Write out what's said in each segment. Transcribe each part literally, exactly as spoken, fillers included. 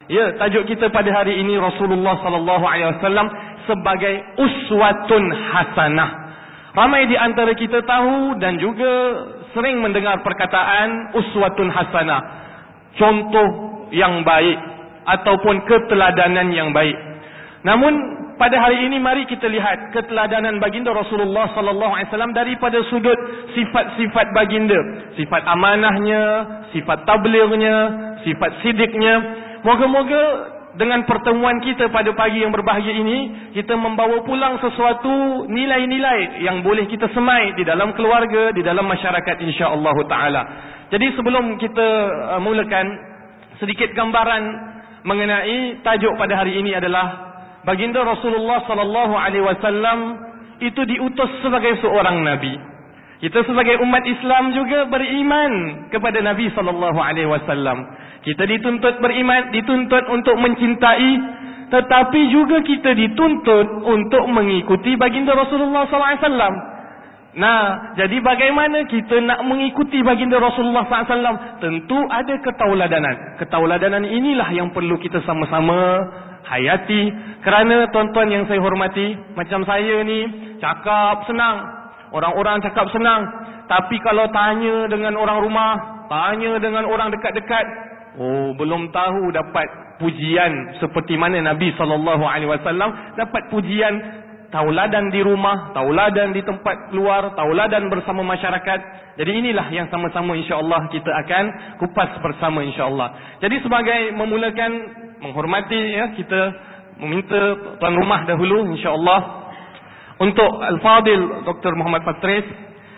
Ya, tajuk kita pada hari ini Rasulullah sallallahu alaihi wasallam sebagai uswatun hasanah. Ramai di antara kita tahu dan juga sering mendengar perkataan uswatun hasanah, contoh yang baik ataupun keteladanan yang baik. Namun pada hari ini mari kita lihat keteladanan baginda Rasulullah sallallahu alaihi wasallam daripada sudut sifat-sifat baginda, sifat amanahnya, sifat tablighnya, sifat sidiknya. Moga-moga dengan pertemuan kita pada pagi yang berbahagia ini, kita membawa pulang sesuatu nilai-nilai yang boleh kita semai di dalam keluarga, di dalam masyarakat, insya-Allah taala. Jadi sebelum kita uh, mulakan, sedikit gambaran mengenai tajuk pada hari ini adalah baginda Rasulullah sallallahu alaihi wasallam itu diutus sebagai seorang nabi. Kita sebagai umat Islam juga beriman kepada Nabi sallallahu alaihi wasallam. Kita dituntut beriman, dituntut untuk mencintai, tetapi juga kita dituntut untuk mengikuti baginda Rasulullah sallallahu alaihi wasallam. Nah, jadi bagaimana kita nak mengikuti baginda Rasulullah sallallahu alaihi wasallam? Tentu ada ketauladanan. Ketauladanan inilah yang perlu kita sama-sama hayati. Kerana tuan-tuan yang saya hormati, macam saya ni cakap senang, orang-orang cakap senang, tapi kalau tanya dengan orang rumah, tanya dengan orang dekat-dekat, oh belum tahu dapat pujian seperti mana Nabi sallallahu alaihi wasallam dapat pujian. Tauladan di rumah, tauladan di tempat luar, tauladan bersama masyarakat. Jadi inilah yang sama-sama insya-Allah kita akan kupas bersama insya-Allah. Jadi sebagai memulakan, menghormati ya, kita meminta tuan rumah dahulu insya-Allah untuk Al-Fadil Doktor Muhammad Patris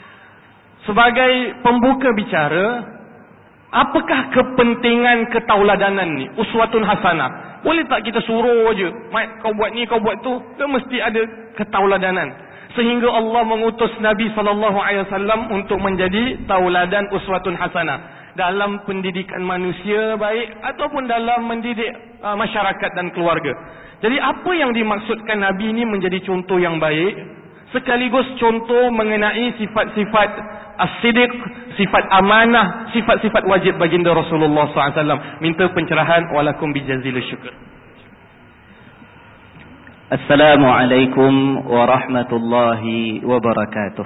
sebagai pembuka bicara, apakah kepentingan ketauladanan ni, uswatun hasanah? Boleh tak kita suruh aja, Mat kau buat ni, kau buat tu? Dia mesti ada ketauladanan. Sehingga Allah mengutus Nabi sallallahu alaihi wasallam untuk menjadi tauladan uswatun hasanah dalam pendidikan manusia baik ataupun dalam mendidik uh, masyarakat dan keluarga. Jadi apa yang dimaksudkan Nabi ini menjadi contoh yang baik, sekaligus contoh mengenai sifat-sifat as-siddiq, sifat amanah, sifat-sifat wajib baginda Rasulullah sallallahu alaihi wasallam. Minta pencerahan, walakum bijazil syukur. Assalamualaikum warahmatullahi wabarakatuh.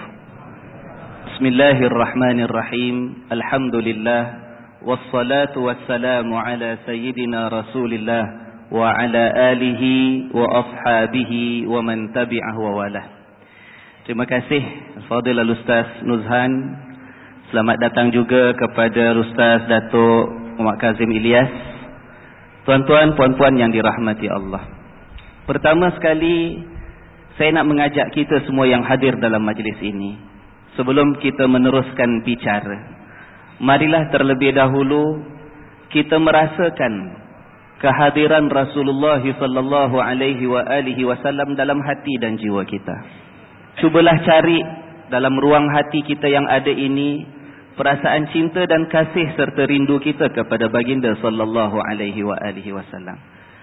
Bismillahirrahmanirrahim. Alhamdulillah wassalatu wassalamu ala sayyidina Rasulillah wa ala alihi wa ashabihi wa man tabi'ahu wa walah. Terima kasih Fadil Al-Ustaz Nuzhan. Selamat datang juga kepada Ustaz Datuk Muhammad Kazim Ilyas. Tuan-tuan, puan-puan yang dirahmati Allah, pertama sekali saya nak mengajak kita semua yang hadir dalam majlis ini, sebelum kita meneruskan bicara, marilah terlebih dahulu kita merasakan kehadiran Rasulullah sallallahu alaihi wa alihi wasallam dalam hati dan jiwa kita. Cubalah cari dalam ruang hati kita yang ada ini perasaan cinta dan kasih serta rindu kita kepada baginda sallallahu alaihi wa alihi wasallam.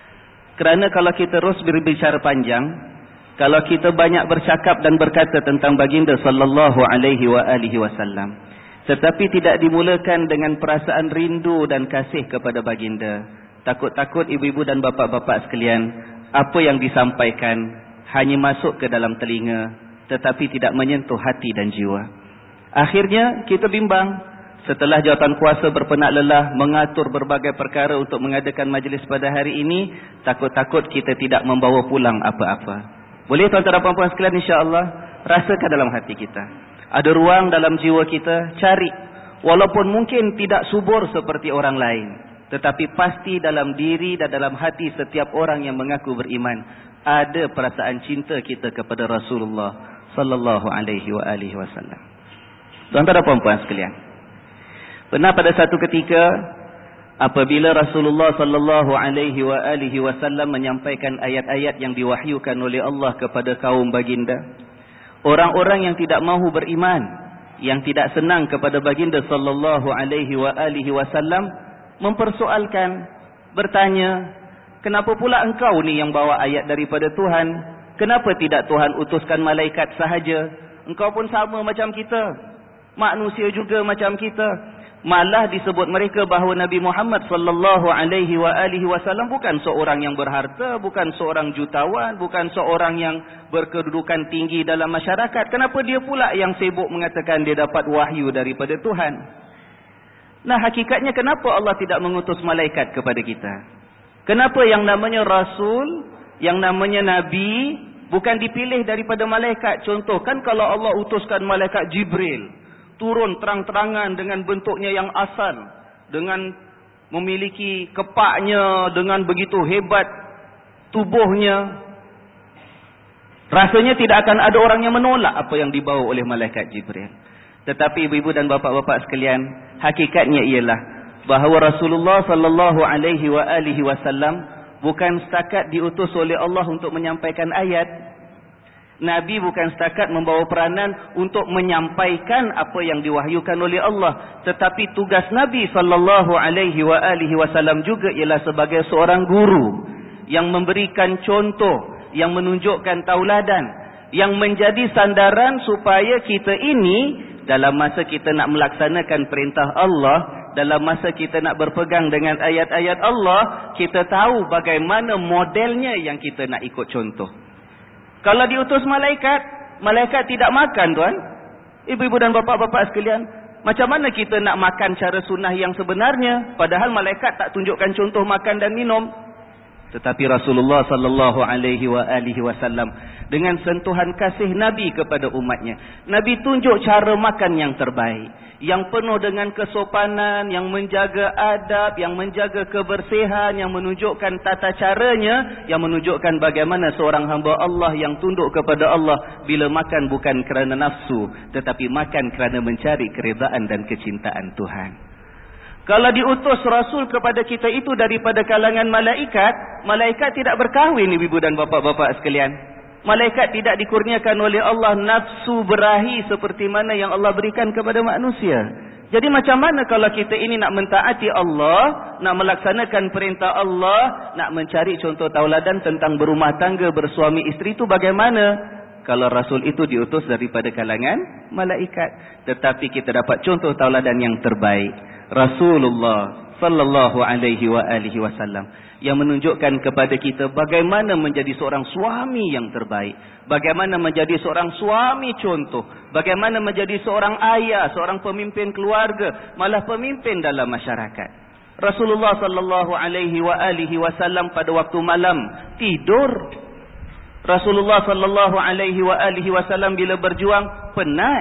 Kerana kalau kita terus berbicara panjang, kalau kita banyak bercakap dan berkata tentang baginda sallallahu alaihi wa alihi wasallam, tetapi tidak dimulakan dengan perasaan rindu dan kasih kepada baginda, takut-takut ibu-ibu dan bapa-bapa sekalian, apa yang disampaikan hanya masuk ke dalam telinga, tetapi tidak menyentuh hati dan jiwa. Akhirnya kita bimbang. Setelah jawatan kuasa berpenat lelah mengatur berbagai perkara untuk mengadakan majlis pada hari ini, takut-takut kita tidak membawa pulang apa-apa. Boleh tuan-tuan dan puan-puan sekalian, insya-Allah rasakan dalam hati kita, ada ruang dalam jiwa kita, cari. Walaupun mungkin tidak subur seperti orang lain, tetapi pasti dalam diri dan dalam hati setiap orang yang mengaku beriman ada perasaan cinta kita kepada Rasulullah sallallahu alaihi wa alihi wasallam. Tuan-tuan dan puan-puan sekalian, pernah pada satu ketika apabila Rasulullah sallallahu alaihi wa alihi wasallam menyampaikan ayat-ayat yang diwahyukan oleh Allah kepada kaum baginda, orang-orang yang tidak mahu beriman, yang tidak senang kepada baginda sallallahu alaihi wa alihi wasallam mempersoalkan, bertanya, kenapa pula engkau ni yang bawa ayat daripada Tuhan? Kenapa tidak Tuhan utuskan malaikat sahaja? Engkau pun sama macam kita, manusia juga macam kita. Malah disebut mereka bahawa Nabi Muhammad sallallahu alaihi wa alihi wasallam bukan seorang yang berharta, bukan seorang jutawan, bukan seorang yang berkedudukan tinggi dalam masyarakat. Kenapa dia pula yang sibuk mengatakan dia dapat wahyu daripada Tuhan? Nah, hakikatnya kenapa Allah tidak mengutus malaikat kepada kita? Kenapa yang namanya Rasul, yang namanya Nabi bukan dipilih daripada malaikat? Contoh, kan kalau Allah utuskan malaikat Jibril turun terang-terangan dengan bentuknya yang asal, dengan memiliki kepaknya, dengan begitu hebat tubuhnya, rasanya tidak akan ada orang yang menolak apa yang dibawa oleh malaikat Jibril. Tetapi ibu-ibu dan bapa-bapa sekalian, hakikatnya ialah bahawa Rasulullah sallallahu alaihi wa alihi wasallam bukan setakat diutus oleh Allah untuk menyampaikan ayat. Nabi bukan setakat membawa peranan untuk menyampaikan apa yang diwahyukan oleh Allah, tetapi tugas Nabi sallallahu alaihi wa alihi wasallam juga ialah sebagai seorang guru yang memberikan contoh, yang menunjukkan tauladan, yang menjadi sandaran supaya kita ini dalam masa kita nak melaksanakan perintah Allah, dalam masa kita nak berpegang dengan ayat-ayat Allah, kita tahu bagaimana modelnya yang kita nak ikut contoh. Kalau diutus malaikat, malaikat tidak makan, tuan. Ibu-ibu dan bapa-bapa sekalian, macam mana kita nak makan cara sunnah yang sebenarnya, padahal malaikat tak tunjukkan contoh makan dan minum? Tetapi Rasulullah sallallahu alaihi wa alihi wasallam dengan sentuhan kasih Nabi kepada umatnya, Nabi tunjuk cara makan yang terbaik, yang penuh dengan kesopanan, yang menjaga adab, yang menjaga kebersihan, yang menunjukkan tata caranya, yang menunjukkan bagaimana seorang hamba Allah yang tunduk kepada Allah bila makan bukan kerana nafsu, tetapi makan kerana mencari keredaan dan kecintaan Tuhan. Kalau diutus Rasul kepada kita itu daripada kalangan malaikat, malaikat tidak berkahwin, ibu dan bapa-bapa sekalian. Malaikat tidak dikurniakan oleh Allah nafsu berahi seperti mana yang Allah berikan kepada manusia. Jadi macam mana kalau kita ini nak mentaati Allah, nak melaksanakan perintah Allah, nak mencari contoh tauladan tentang berumah tangga, bersuami isteri itu bagaimana? Kalau Rasul itu diutus daripada kalangan malaikat. Tetapi kita dapat contoh tauladan yang terbaik, Rasulullah sallallahu alaihi wa alihi wasallam, yang menunjukkan kepada kita bagaimana menjadi seorang suami yang terbaik, bagaimana menjadi seorang suami contoh, bagaimana menjadi seorang ayah, seorang pemimpin keluarga, malah pemimpin dalam masyarakat. Rasulullah sallallahu alaihi wa alihi wasallam pada waktu malam tidur. Rasulullah sallallahu alaihi wa alihi wasallam bila berjuang penat.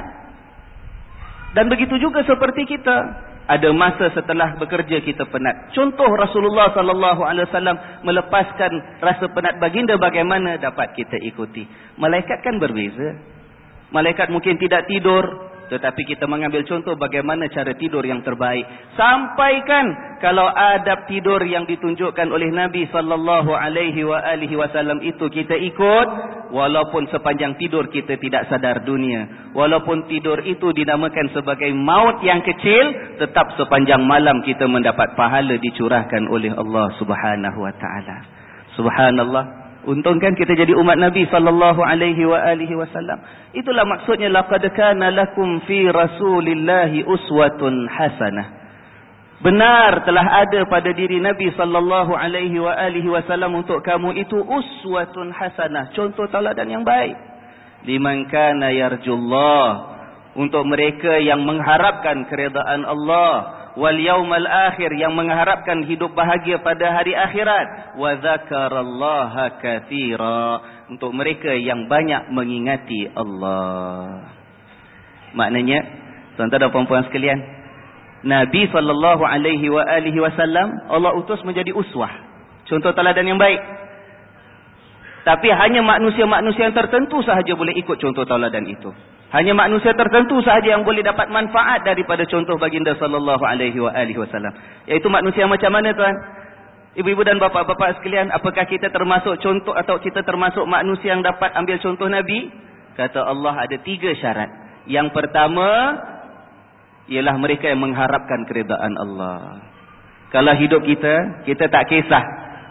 Dan begitu juga seperti kita. Ada masa setelah bekerja kita penat. Contoh Rasulullah sallallahu alaihi wasallam melepaskan rasa penat baginda bagaimana dapat kita ikuti. Malaikat kan berbeza. Malaikat mungkin tidak tidur, tetapi kita mengambil contoh bagaimana cara tidur yang terbaik. Sampaikan kalau adab tidur yang ditunjukkan oleh Nabi sallallahu alaihi wa alihi wasallam itu kita ikut, walaupun sepanjang tidur kita tidak sadar dunia, walaupun tidur itu dinamakan sebagai maut yang kecil, tetap sepanjang malam kita mendapat pahala dicurahkan oleh Allah Subhanahu wa taala. Subhanallah. Untung kan kita jadi umat Nabi sallallahu alaihi wa alihi wasallam. Itulah maksudnya laqad kana lakum fi Rasulillahi uswatun hasanah. Benar telah ada pada diri Nabi sallallahu alaihi wa alihi wasallam untuk kamu itu uswatun hasanah, contoh tauladan yang baik. Liman kana yarjullah, untuk mereka yang mengharapkan keredaan Allah, wal yaumal akhir, yang mengharapkan hidup bahagia pada hari akhirat, wa dzakarallaha katsira, untuk mereka yang banyak mengingati Allah. Maknanya, tuan-tuan dan puan-puan sekalian, Nabi sallallahu alaihi wa alihi wasallam Allah utus menjadi uswah, contoh teladan yang baik. Tapi hanya manusia-manusia yang tertentu sahaja boleh ikut contoh tauladan itu. Hanya manusia tertentu sahaja yang boleh dapat manfaat daripada contoh baginda sallallahu alaihi wa alihi wasallam. Iaitu manusia macam mana, tuan? Ibu-ibu dan bapa-bapa sekalian, apakah kita termasuk contoh atau kita termasuk manusia yang dapat ambil contoh Nabi? Kata Allah ada tiga syarat. Yang pertama ialah mereka yang mengharapkan keredaan Allah. Kalau hidup kita, kita tak kisah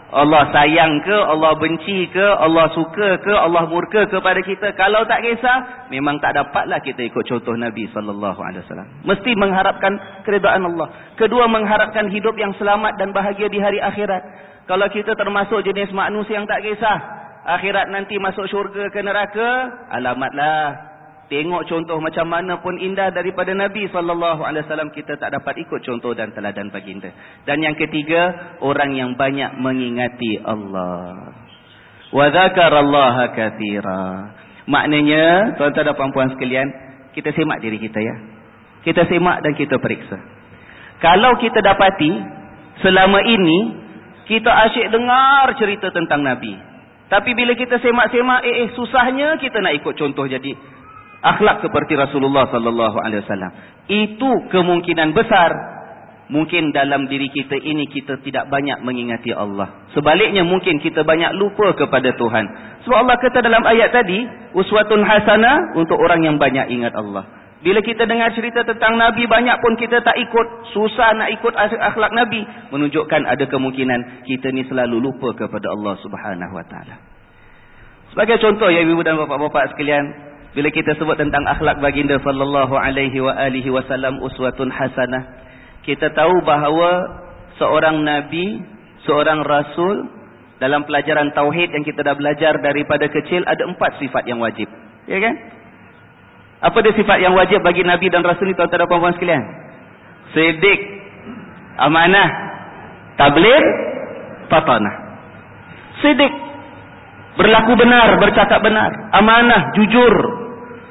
Allah sayang ke, Allah benci ke, Allah suka ke, Allah murka kepada kita. Kalau tak kisah, memang tak dapatlah kita ikut contoh Nabi sallallahu alaihi wasallam. Mesti mengharapkan keridaan Allah. Kedua, mengharapkan hidup yang selamat dan bahagia di hari akhirat. Kalau kita termasuk jenis manusia yang tak kisah akhirat nanti masuk syurga ke neraka, alamatlah. Tengok contoh macam mana pun indah daripada Nabi sallallahu alaihi wasallam, kita tak dapat ikut contoh dan teladan baginda. Dan yang ketiga, orang yang banyak mengingati Allah. Wa dzakarallaha katsira. Maknanya, tuan-tuan dan puan-puan sekalian, kita semak diri kita ya. Kita semak dan kita periksa. Kalau kita dapati selama ini kita asyik dengar cerita tentang Nabi, tapi bila kita semak-semak, eh, eh susahnya kita nak ikut contoh jadi akhlak seperti Rasulullah sallallahu alaihi wasallam. Itu kemungkinan besar mungkin dalam diri kita ini kita tidak banyak mengingati Allah. Sebaliknya mungkin kita banyak lupa kepada Tuhan. Sebab Allah kata dalam ayat tadi, uswatun hasanah untuk orang yang banyak ingat Allah. Bila kita dengar cerita tentang Nabi banyak pun kita tak ikut, susah nak ikut akhlak Nabi, menunjukkan ada kemungkinan kita ni selalu lupa kepada Allah Subhanahu wa taala. Sebagai contoh ya ibu dan bapa-bapa sekalian, bila kita sebut tentang akhlak baginda sallallahu alaihi wa alihi wasallam uswatun hasanah, kita tahu bahawa seorang nabi, seorang rasul, dalam pelajaran tauhid yang kita dah belajar daripada kecil, ada empat sifat yang wajib. Ya kan? Apa dia sifat yang wajib bagi nabi dan rasul ni tuan-tuan dan puan-puan sekalian? Siddiq, amanah, tabligh, fatanah. Siddiq, berlaku benar, bercakap benar, amanah, jujur.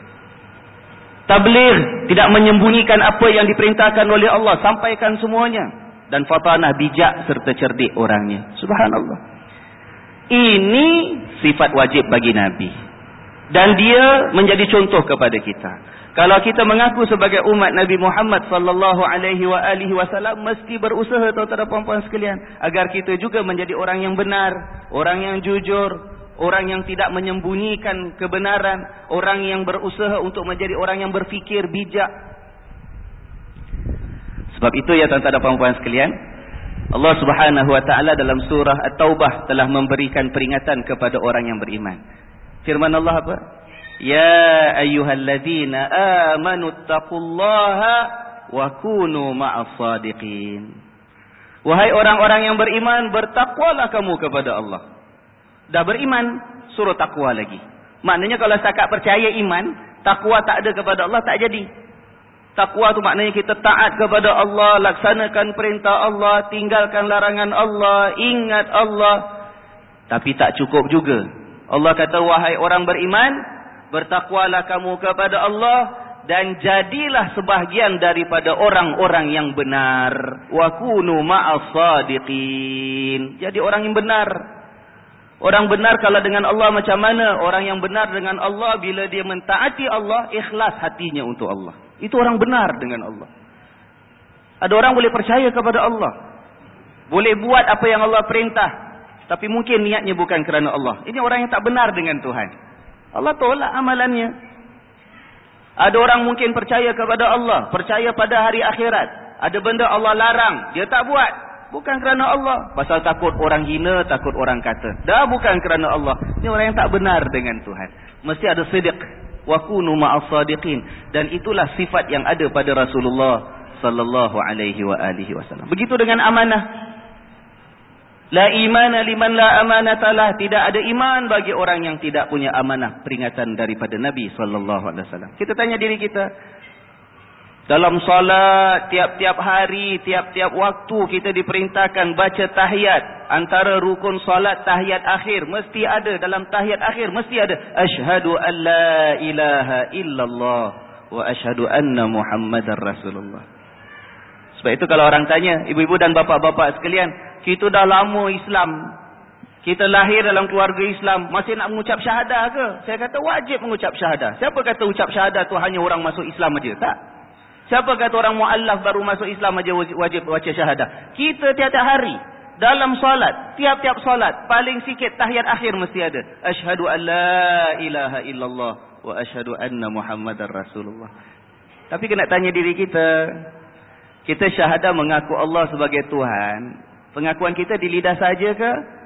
Tabligh, tidak menyembunyikan apa yang diperintahkan oleh Allah, sampaikan semuanya. Dan fatanah, bijak serta cerdik orangnya. Subhanallah. Ini sifat wajib bagi Nabi. Dan dia menjadi contoh kepada kita. Kalau kita mengaku sebagai umat Nabi Muhammad sallallahu alaihi wa alihi wasallam, mesti berusaha tuan-tuan dan puan-puan sekalian agar kita juga menjadi orang yang benar, orang yang jujur, orang yang tidak menyembunyikan kebenaran, orang yang berusaha untuk menjadi orang yang berfikir bijak. Sebab itu ya tuan-tuan dan puan-puan sekalian, Allah Subhanahu wa taala dalam surah At-Taubah telah memberikan peringatan kepada orang yang beriman. Firman Allah apa? Ya ayyuhalladzina amanu taqullaha wa kunu ma'as sadiqin. Wahai orang-orang yang beriman, bertakwalah kamu kepada Allah. Dah beriman, suruh takwa lagi. Maknanya kalau setakat percaya iman, takwa tak ada kepada Allah, tak jadi. Takwa tu maknanya kita taat kepada Allah, laksanakan perintah Allah, tinggalkan larangan Allah, ingat Allah. Tapi tak cukup juga. Allah kata, wahai orang beriman, bertakwalah kamu kepada Allah dan jadilah sebahagian daripada orang-orang yang benar. Wa kunu ma'as sadiqin. Jadi orang yang benar. Orang benar kalau dengan Allah macam mana? Orang yang benar dengan Allah bila dia mentaati Allah, ikhlas hatinya untuk Allah. Itu orang benar dengan Allah. Ada orang boleh percaya kepada Allah, boleh buat apa yang Allah perintah, tapi mungkin niatnya bukan kerana Allah. Ini orang yang tak benar dengan Tuhan. Allah tolak amalannya. Ada orang mungkin percaya kepada Allah, percaya pada hari akhirat. Ada benda Allah larang, dia tak buat. Bukan kerana Allah. Pasal takut orang hina, takut orang kata. Dah bukan kerana Allah. Ini orang yang tak benar dengan Tuhan. Mesti ada sidq. Wa kunu ma'as sadiqin. Dan itulah sifat yang ada pada Rasulullah sallallahu alaihi wa alihi wasallam. Begitu dengan amanah. La imana liman la amanatalah. Tidak ada iman bagi orang yang tidak punya amanah. Peringatan daripada Nabi sallallahu alaihi wasallam. Kita tanya diri kita, dalam solat, tiap-tiap hari, tiap-tiap waktu kita diperintahkan baca tahiyat. Antara rukun solat tahiyat akhir, mesti ada. Dalam tahiyat akhir, mesti ada. Ashhadu an la ilaha illallah wa ashhadu anna Muhammadar Rasulullah. Sebab itu kalau orang tanya, ibu-ibu dan bapa-bapa sekalian, kita dah lama Islam, kita lahir dalam keluarga Islam, masih nak mengucap syahadah ke? Saya kata wajib mengucap syahadah. Siapa kata ucap syahadah tu hanya orang masuk Islam aja? Tak. Siapa kata orang mu'allaf baru masuk Islam aja wajib baca syahadah? Kita tiap-tiap hari dalam solat, tiap-tiap solat paling sikit tahiyat akhir mesti ada. Asyhadu an la ilaha illallah wa asyhadu anna Muhammadar Rasulullah. Tapi kena tanya diri kita, kita syahadah mengaku Allah sebagai Tuhan. Pengakuan kita di lidah saja ke?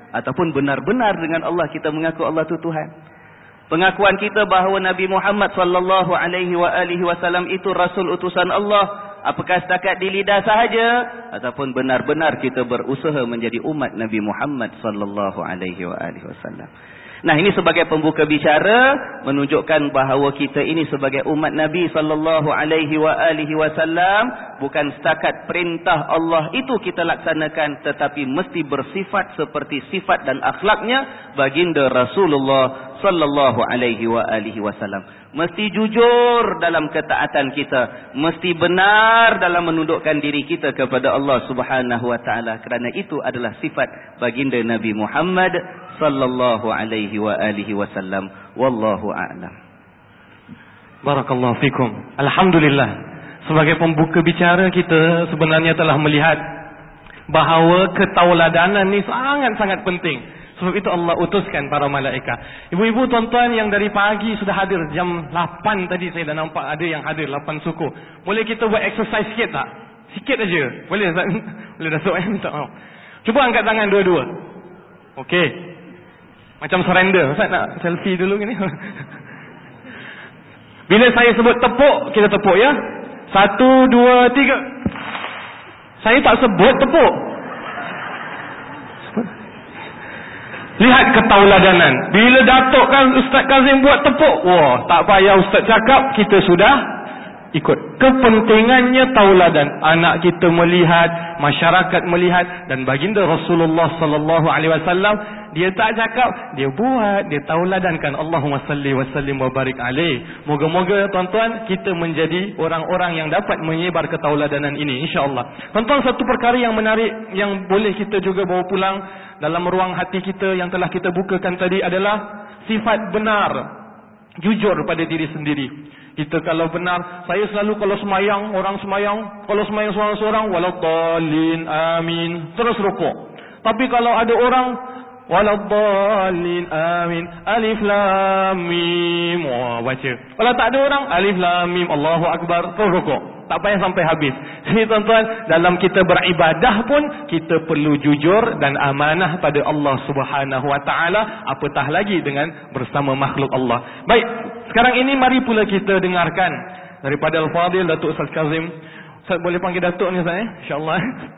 ataupun benar-benar dengan Allah kita mengaku Allah itu Tuhan. Pengakuan kita bahawa Nabi Muhammad sallallahu alaihi wa alihi wasallam itu rasul utusan Allah, apakah setakat di lidah sahaja ataupun benar-benar kita berusaha menjadi umat Nabi Muhammad sallallahu alaihi wa alihi wasallam. Nah, ini sebagai pembuka bicara menunjukkan bahawa kita ini sebagai umat Nabi sallallahu alaihi wa alihi wasallam bukan setakat perintah Allah itu kita laksanakan, tetapi mesti bersifat seperti sifat dan akhlaknya baginda Rasulullah sallallahu alaihi wa alihi wasallam. Mesti jujur dalam ketaatan kita, mesti benar dalam menundukkan diri kita kepada Allah Subhanahu wa taala, kerana itu adalah sifat baginda Nabi Muhammad sallallahu alaihi wa alihi wasallam. Wallahu a'lam. Barakallahu fikum. Alhamdulillah, sebagai pembuka bicara kita sebenarnya telah melihat bahawa ketauladanan ni sangat-sangat penting. Sebab itu Allah utuskan para malaikat. Ibu-ibu, tuan-tuan yang dari pagi sudah hadir, jam lapan tadi saya dah nampak ada yang hadir, lapan suku. Boleh kita buat exercise sikit tak? Sikit aja. Boleh tak? Boleh Datuk eh? Minta maaf. Cuba angkat tangan dua-dua. Okey. Macam surrender. Ustaz nak selfie dulu gini. Bila saya sebut tepuk, kita tepuk ya. Satu, dua, tiga. Saya tak sebut tepuk. Lihat ketauladanan. Bila Datuk kan Ustaz Kazim buat tepuk, wah, tak payah Ustaz cakap, kita sudah ikut. Kepentingannya tauladan. Anak kita melihat, masyarakat melihat, dan baginda Rasulullah sallallahu alaihi wasallam dia tak cakap, dia buat, dia tauladankan. Allahumma salli wa sallim wa barik alaih. Moga-moga tuan-tuan kita menjadi orang-orang yang dapat menyebar ketauladanan ini, insya-Allah. Tuan-tuan, satu perkara yang menarik yang boleh kita juga bawa pulang dalam ruang hati kita yang telah kita bukakan tadi adalah sifat benar, jujur pada diri sendiri. Kita kalau benar, saya selalu kalau semayang, orang semayang, kalau semayang seorang-seorang, waladdallin, amin, terus rukuk. Tapi kalau ada orang waladdallin, amin, alif lam mim, wah, baca. Kalau tak ada orang, alif lam mim, Allahu akbar, terus rukuk. Tak payah sampai habis. Jadi tuan-tuan, dalam kita beribadah pun kita perlu jujur dan amanah pada Allah Subhanahu wa taala, apatah lagi dengan bersama makhluk Allah. Baik, sekarang ini mari pula kita dengarkan daripada Al-Fadhil Datuk Ustaz Kazim. Ustaz boleh panggil Datuk ni Ustaz eh? Insya-Allah.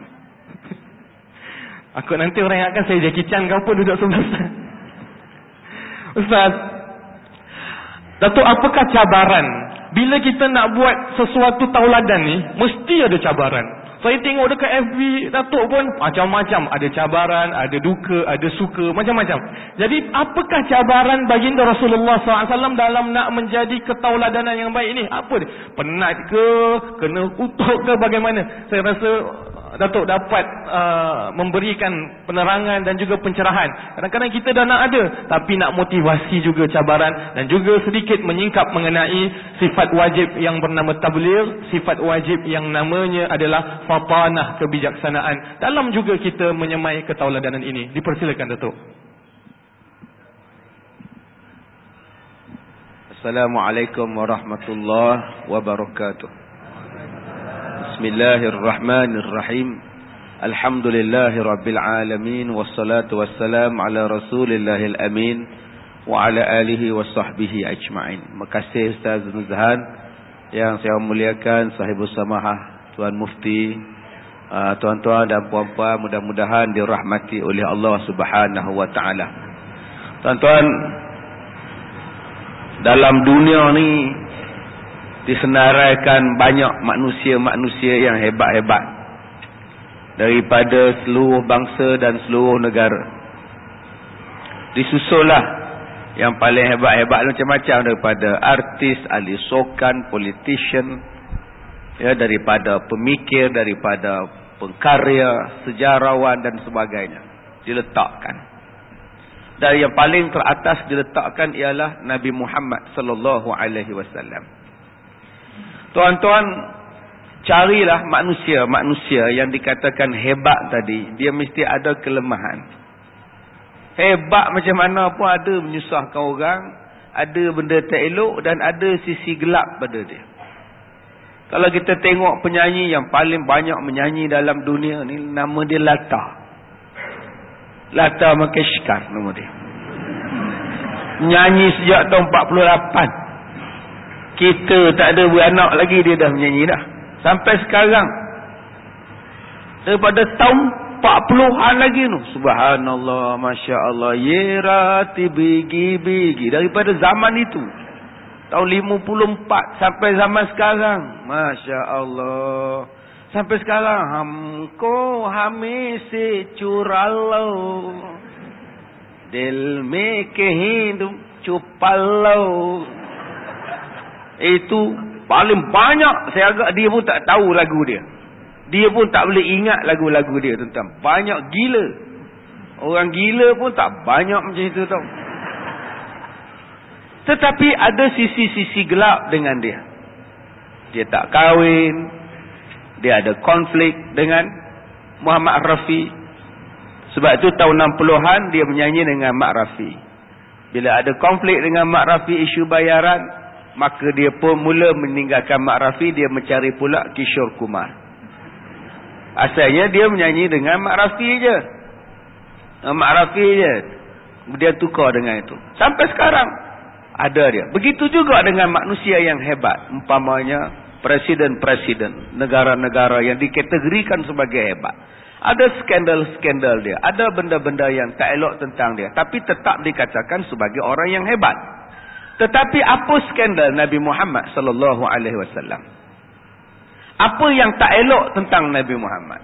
Aku nanti orang ingatkan saya Jackie Chan ke apa duduk sebelah Ustaz. Ustaz, Datuk, apakah cabaran bila kita nak buat sesuatu tauladan ni? Mesti ada cabaran. Saya tengok dekat F B Datuk pun macam-macam, ada cabaran, ada duka, ada suka, macam-macam. Jadi apakah cabaran baginda Rasulullah sallallahu alaihi wasallam dalam nak menjadi ketauladanan yang baik ni? Apa dia? Penat ke? Kena kutuk ke bagaimana? Saya rasa Datuk dapat uh, memberikan penerangan dan juga pencerahan. Kadang-kadang kita dah nak ada, tapi nak motivasi juga cabaran, dan juga sedikit menyingkap mengenai sifat wajib yang bernama tabligh, sifat wajib yang namanya adalah fatanah, kebijaksanaan, dalam juga kita menyemai ketauladanan ini. Dipersilakan Datuk. Assalamualaikum warahmatullahi wabarakatuh. Bismillahirrahmanirrahim. Alhamdulillahi rabbil alamin, wassalatu wassalam ala rasulillahil amin wa ala alihi wa sahbihi ajma'in. Terima kasih Ustaz Nuzhan yang saya muliakan, sahibus samahah Tuan Mufti, tuan-tuan dan puan-puan, mudah-mudahan dirahmati oleh Allah Subhanahu wa taala. Tuan-tuan, dalam dunia ni disenaraikan banyak manusia-manusia yang hebat-hebat daripada seluruh bangsa dan seluruh negara. Disusullah yang paling hebat-hebat macam-macam, daripada artis, ahli sokan, politician, ya, daripada pemikir, daripada pengkarya, sejarawan dan sebagainya diletakkan. Dan yang paling teratas diletakkan ialah Nabi Muhammad sallallahu alaihi wasallam. Tuan-tuan, carilah manusia-manusia yang dikatakan hebat tadi, dia mesti ada kelemahan. Hebat macam mana pun ada menyusahkan orang, ada benda tak elok, dan ada sisi gelap pada dia. Kalau kita tengok penyanyi yang paling banyak menyanyi dalam dunia ni, nama dia Lata. Lata Mangeshkar nama dia. Nyanyi sejak tahun empat puluh lapan. Kita tak ada beranak lagi dia dah menyanyi dah. Sampai sekarang. Daripada tahun empat puluhan lagi tu. Subhanallah, Masya Allah. Yerati bigi-bigi. Daripada zaman itu. Tahun lima puluh empat sampai zaman sekarang. Masya Allah. Sampai sekarang. Hamko hamisi curalau. Del me ke hidup cupalau. Itu paling banyak. Saya agak dia pun tak tahu lagu dia. Dia pun tak boleh ingat lagu-lagu dia, tuan-tuan. Banyak gila. Orang gila pun tak banyak macam itu tau. Tetapi ada sisi-sisi gelap dengan dia. Dia tak kahwin. Dia ada konflik dengan Muhammad Rafi. Sebab itu tahun enam puluhan dia menyanyi dengan Mak Rafi. Bila ada konflik dengan Mak Rafi isu bayaran, maka dia pun mula meninggalkan Mak Rafi. Dia mencari pula Kishore Kumar. Asalnya dia menyanyi dengan Mak Rafi je. Mak Rafi je. Dia tukar dengan itu. Sampai sekarang ada dia. Begitu juga dengan manusia yang hebat. Umpamanya presiden-presiden negara-negara yang dikategorikan sebagai hebat. Ada skandal-skandal dia. Ada benda-benda yang tak elok tentang dia. Tapi tetap dikatakan sebagai orang yang hebat. Tetapi apa skandal Nabi Muhammad sallallahu alaihi wasallam? Apa yang tak elok tentang Nabi Muhammad?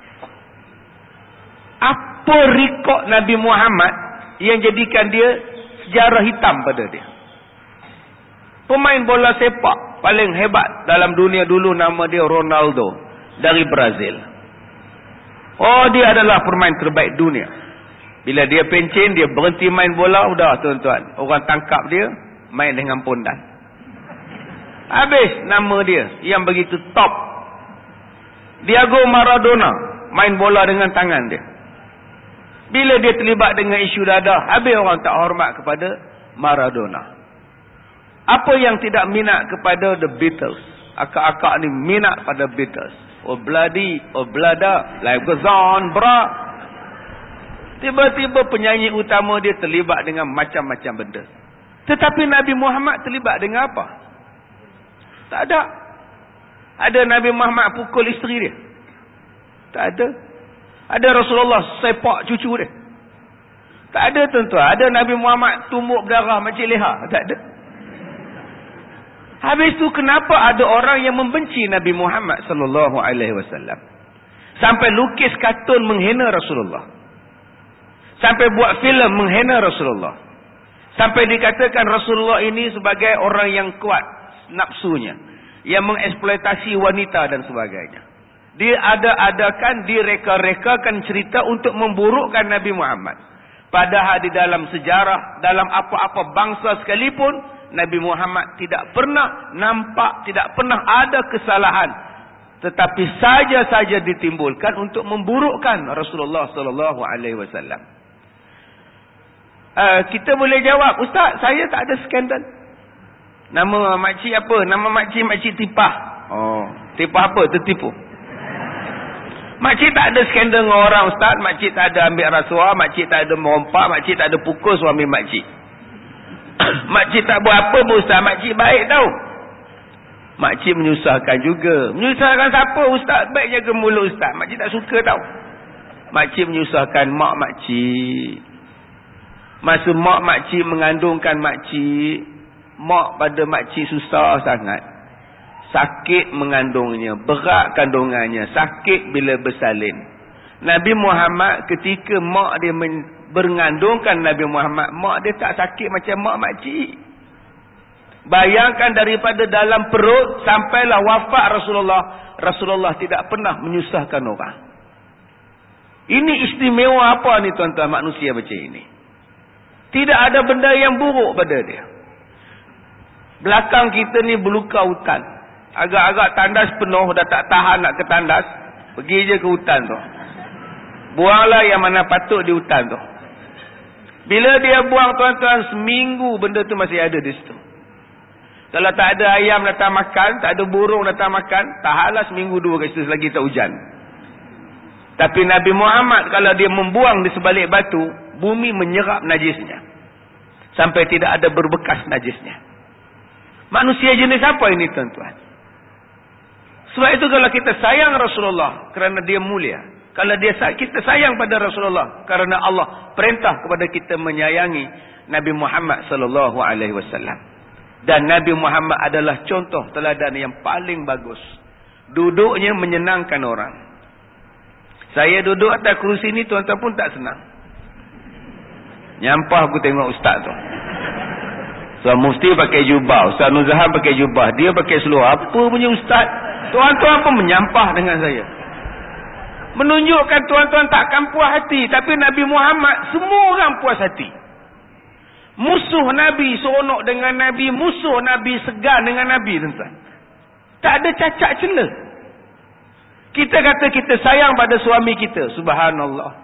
Apa rekod Nabi Muhammad yang jadikan dia sejarah hitam pada dia? Pemain bola sepak paling hebat dalam dunia dulu nama dia Ronaldo dari Brazil. Oh, dia adalah pemain terbaik dunia. Bila dia pencen, dia berhenti main bola, udah tuan-tuan. Orang tangkap dia, main dengan pondan. Habis nama dia yang begitu top. Diego Maradona main bola dengan tangan dia. Bila dia terlibat dengan isu dadah, habis orang tak hormat kepada Maradona. Apa yang tidak minat kepada The Beatles? Akak-akak ni minat pada Beatles. Oh bloody, oh blada, life goes on, bra. Tiba-tiba penyanyi utama dia terlibat dengan macam-macam benda. Tetapi Nabi Muhammad terlibat dengan apa? Tak ada. Ada Nabi Muhammad pukul isteri dia? Tak ada. Ada Rasulullah sepak cucu dia? Tak ada tuan-tuan. Ada Nabi Muhammad tumbuk berdarah Makcik Leha? Tak ada. Habis tu kenapa ada orang yang membenci Nabi Muhammad sallallahu alaihi wasallam? Sampai lukis kartun menghina Rasulullah. Sampai buat filem menghina Rasulullah. Sampai dikatakan Rasulullah ini sebagai orang yang kuat nafsunya, yang mengeksploitasi wanita dan sebagainya. Dia ada-adakan, direka-rekakan cerita untuk memburukkan Nabi Muhammad. Padahal di dalam sejarah, dalam apa-apa bangsa sekalipun, Nabi Muhammad tidak pernah nampak, tidak pernah ada kesalahan. Tetapi saja-saja ditimbulkan untuk memburukkan Rasulullah sallallahu alaihi wasallam. Uh, kita boleh jawab, Ustaz, saya tak ada skandal. Nama makcik apa? Nama makcik makcik Tipah. Oh, Tipah apa? Tertipu. Makcik tak ada skandal dengan orang, Ustaz. Makcik tak ada ambil rasuah, makcik tak ada merompak, makcik tak ada pukul suami makcik. Makcik tak buat apa pun, Ustaz. Makcik baik tau. Makcik menyusahkan juga. Menyusahkan siapa? Ustaz baik jaga mulut Ustaz. Makcik tak suka tau. Makcik menyusahkan mak makcik. Masa mak makcik mengandungkan makcik, mak pada makcik susah sangat. Sakit mengandungnya, berat kandungannya, sakit bila bersalin. Nabi Muhammad ketika mak dia mengandungkan Nabi Muhammad, mak dia tak sakit macam mak makcik. Bayangkan daripada dalam perut sampailah wafat Rasulullah, Rasulullah tidak pernah menyusahkan orang. Ini istimewa apa ni tuan-tuan manusia macam ini? Tidak ada benda yang buruk pada dia. Belakang kita ni berluka hutan. Agak-agak tandas penuh, dah tak tahan nak ke tandas, pergi je ke hutan tu. Buanglah yang mana patut di hutan tu. Bila dia buang tuan-tuan, seminggu benda tu masih ada di situ. Kalau tak ada ayam datang makan, tak ada burung datang makan, tahanlah seminggu dua kat situ selagi tak hujan. Tapi Nabi Muhammad kalau dia membuang di sebalik batu, bumi menyerap najisnya. Sampai tidak ada berbekas najisnya. Manusia jenis apa ini tuan-tuan? Sebab itu kalau kita sayang Rasulullah kerana dia mulia, kalau dia kita sayang pada Rasulullah kerana Allah perintah kepada kita menyayangi Nabi Muhammad sallallahu alaihi wasallam. Dan Nabi Muhammad adalah contoh teladan yang paling bagus. Duduknya menyenangkan orang. Saya duduk atas kerusi ni tuan-tuan pun tak senang. Nyampah aku tengok ustaz tu. So mufti pakai jubah, Ustaz Nuzahan pakai jubah, dia pakai seluar. Apa punya ustaz? Tuan-tuan pun menyampah dengan saya. Menunjukkan tuan-tuan takkan puas hati. Tapi Nabi Muhammad semua orang puas hati. Musuh Nabi seronok dengan Nabi, musuh Nabi segan dengan Nabi, tuan-tuan. Tak ada cacat celah. Kita kata kita sayang pada suami kita, subhanallah.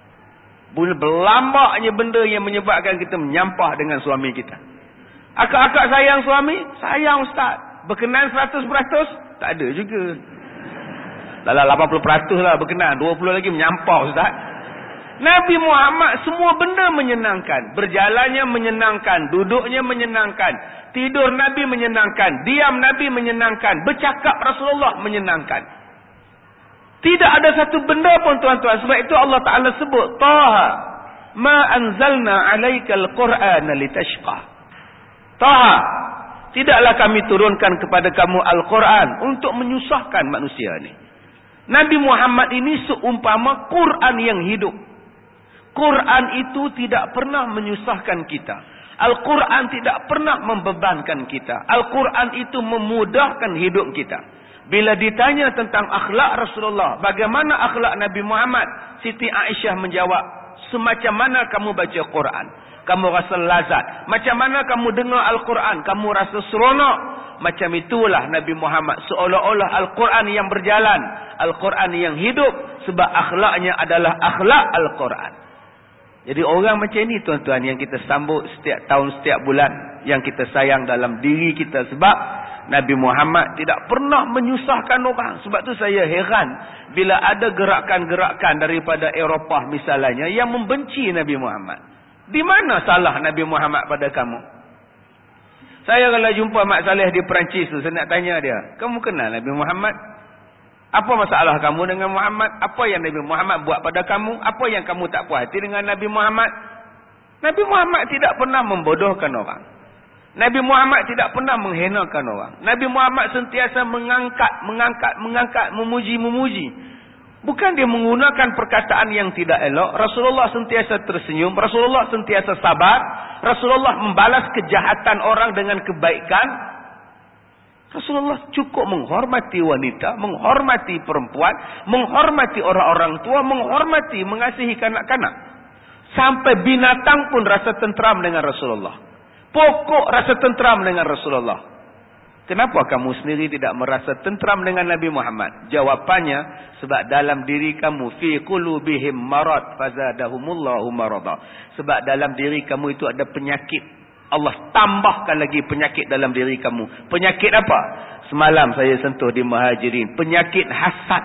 Berlambaknya benda yang menyebabkan kita menyampah dengan suami kita. Akak-akak sayang suami? Sayang ustaz. Berkenan seratus peratus? Tak ada juga. Dalam lapan puluh peratus lah berkenan, dua puluh lagi menyampah ustaz. Nabi Muhammad semua benda menyenangkan. Berjalannya menyenangkan, duduknya menyenangkan, tidur Nabi menyenangkan, diam Nabi menyenangkan, bercakap Rasulullah menyenangkan. Tidak ada satu benda pun tuan-tuan. Sebab itu Allah Ta'ala sebut, Taha, ma anzalna alaikal Qur'ana litashqa. Taha, tidaklah kami turunkan kepada kamu Al-Quran untuk menyusahkan manusia ni. Nabi Muhammad ini seumpama Quran yang hidup. Quran itu tidak pernah menyusahkan kita. Al-Quran tidak pernah membebankan kita. Al-Quran itu memudahkan hidup kita. Bila ditanya tentang akhlak Rasulullah, bagaimana akhlak Nabi Muhammad? Siti Aisyah menjawab, semacam mana kamu baca Quran, kamu rasa lazat. Macam mana kamu dengar Al-Quran, kamu rasa seronok. Macam itulah Nabi Muhammad, seolah-olah Al-Quran yang berjalan, Al-Quran yang hidup. Sebab akhlaknya adalah akhlak Al-Quran. Jadi orang macam ini tuan-tuan yang kita sambut setiap tahun, setiap bulan, yang kita sayang dalam diri kita. Sebab Nabi Muhammad tidak pernah menyusahkan orang. Sebab tu saya heran bila ada gerakan-gerakan daripada Eropah misalnya yang membenci Nabi Muhammad. Di mana salah Nabi Muhammad pada kamu? Saya kalau jumpa Mak Saleh di Perancis tu, saya nak tanya dia, kamu kenal Nabi Muhammad? Apa masalah kamu dengan Muhammad? Apa yang Nabi Muhammad buat pada kamu? Apa yang kamu tak puas hati dengan Nabi Muhammad? Nabi Muhammad tidak pernah membodohkan orang. Nabi Muhammad tidak pernah menghinakan orang. Nabi Muhammad sentiasa mengangkat, mengangkat, mengangkat, memuji-memuji. Bukan dia menggunakan perkataan yang tidak elok. Rasulullah sentiasa tersenyum. Rasulullah sentiasa sabar. Rasulullah membalas kejahatan orang dengan kebaikan. Rasulullah cukup menghormati wanita, menghormati perempuan, menghormati orang-orang tua, menghormati, mengasihi kanak-kanak. Sampai binatang pun rasa tentram dengan Rasulullah. Pokok rasa tentram dengan Rasulullah. Kenapa kamu sendiri tidak merasa tentram dengan Nabi Muhammad? Jawapannya, sebab dalam diri kamu fi qulubihim marad fazadahumullahu marada. Sebab dalam diri kamu itu ada penyakit. Allah tambahkan lagi penyakit dalam diri kamu. Penyakit apa? Semalam saya sentuh di Muhajirin. Penyakit hasad.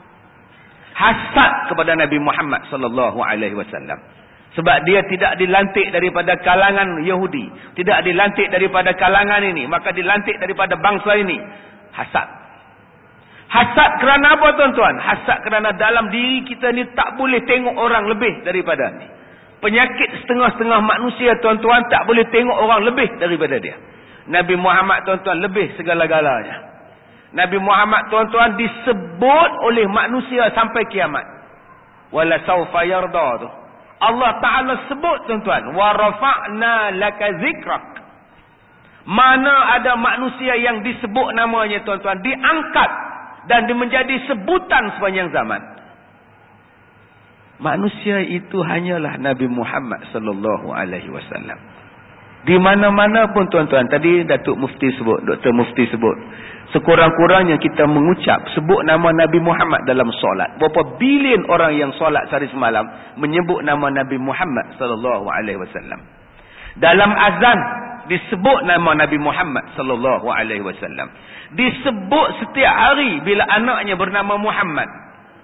Hasad kepada Nabi Muhammad sallallahu alaihi wasallam. Sebab dia tidak dilantik daripada kalangan Yahudi. Tidak dilantik daripada kalangan ini. Maka dilantik daripada bangsa ini. Hasad. Hasad kerana apa tuan-tuan? Hasad kerana dalam diri kita ni tak boleh tengok orang lebih daripada ni. Penyakit setengah-setengah manusia tuan-tuan tak boleh tengok orang lebih daripada dia. Nabi Muhammad tuan-tuan lebih segala-galanya. Nabi Muhammad tuan-tuan disebut oleh manusia sampai kiamat. Wala saufa yarda tu. Allah Ta'ala sebut tuan-tuan, wa rafa'na laka zikrak. Mana ada manusia yang disebut namanya tuan-tuan, diangkat dan menjadi sebutan sepanjang zaman. Manusia itu hanyalah Nabi Muhammad sallallahu alaihi wasallam. Di mana-mana pun tuan-tuan, tadi Datuk Mufti sebut, Doktor Mufti sebut, sekurang-kurangnya kita mengucap sebut nama Nabi Muhammad dalam solat. Berapa bilion orang yang solat sehari semalam menyebut nama Nabi Muhammad sallallahu alaihi wasallam. Dalam azan disebut nama Nabi Muhammad sallallahu alaihi wasallam. Disebut setiap hari bila anaknya bernama Muhammad.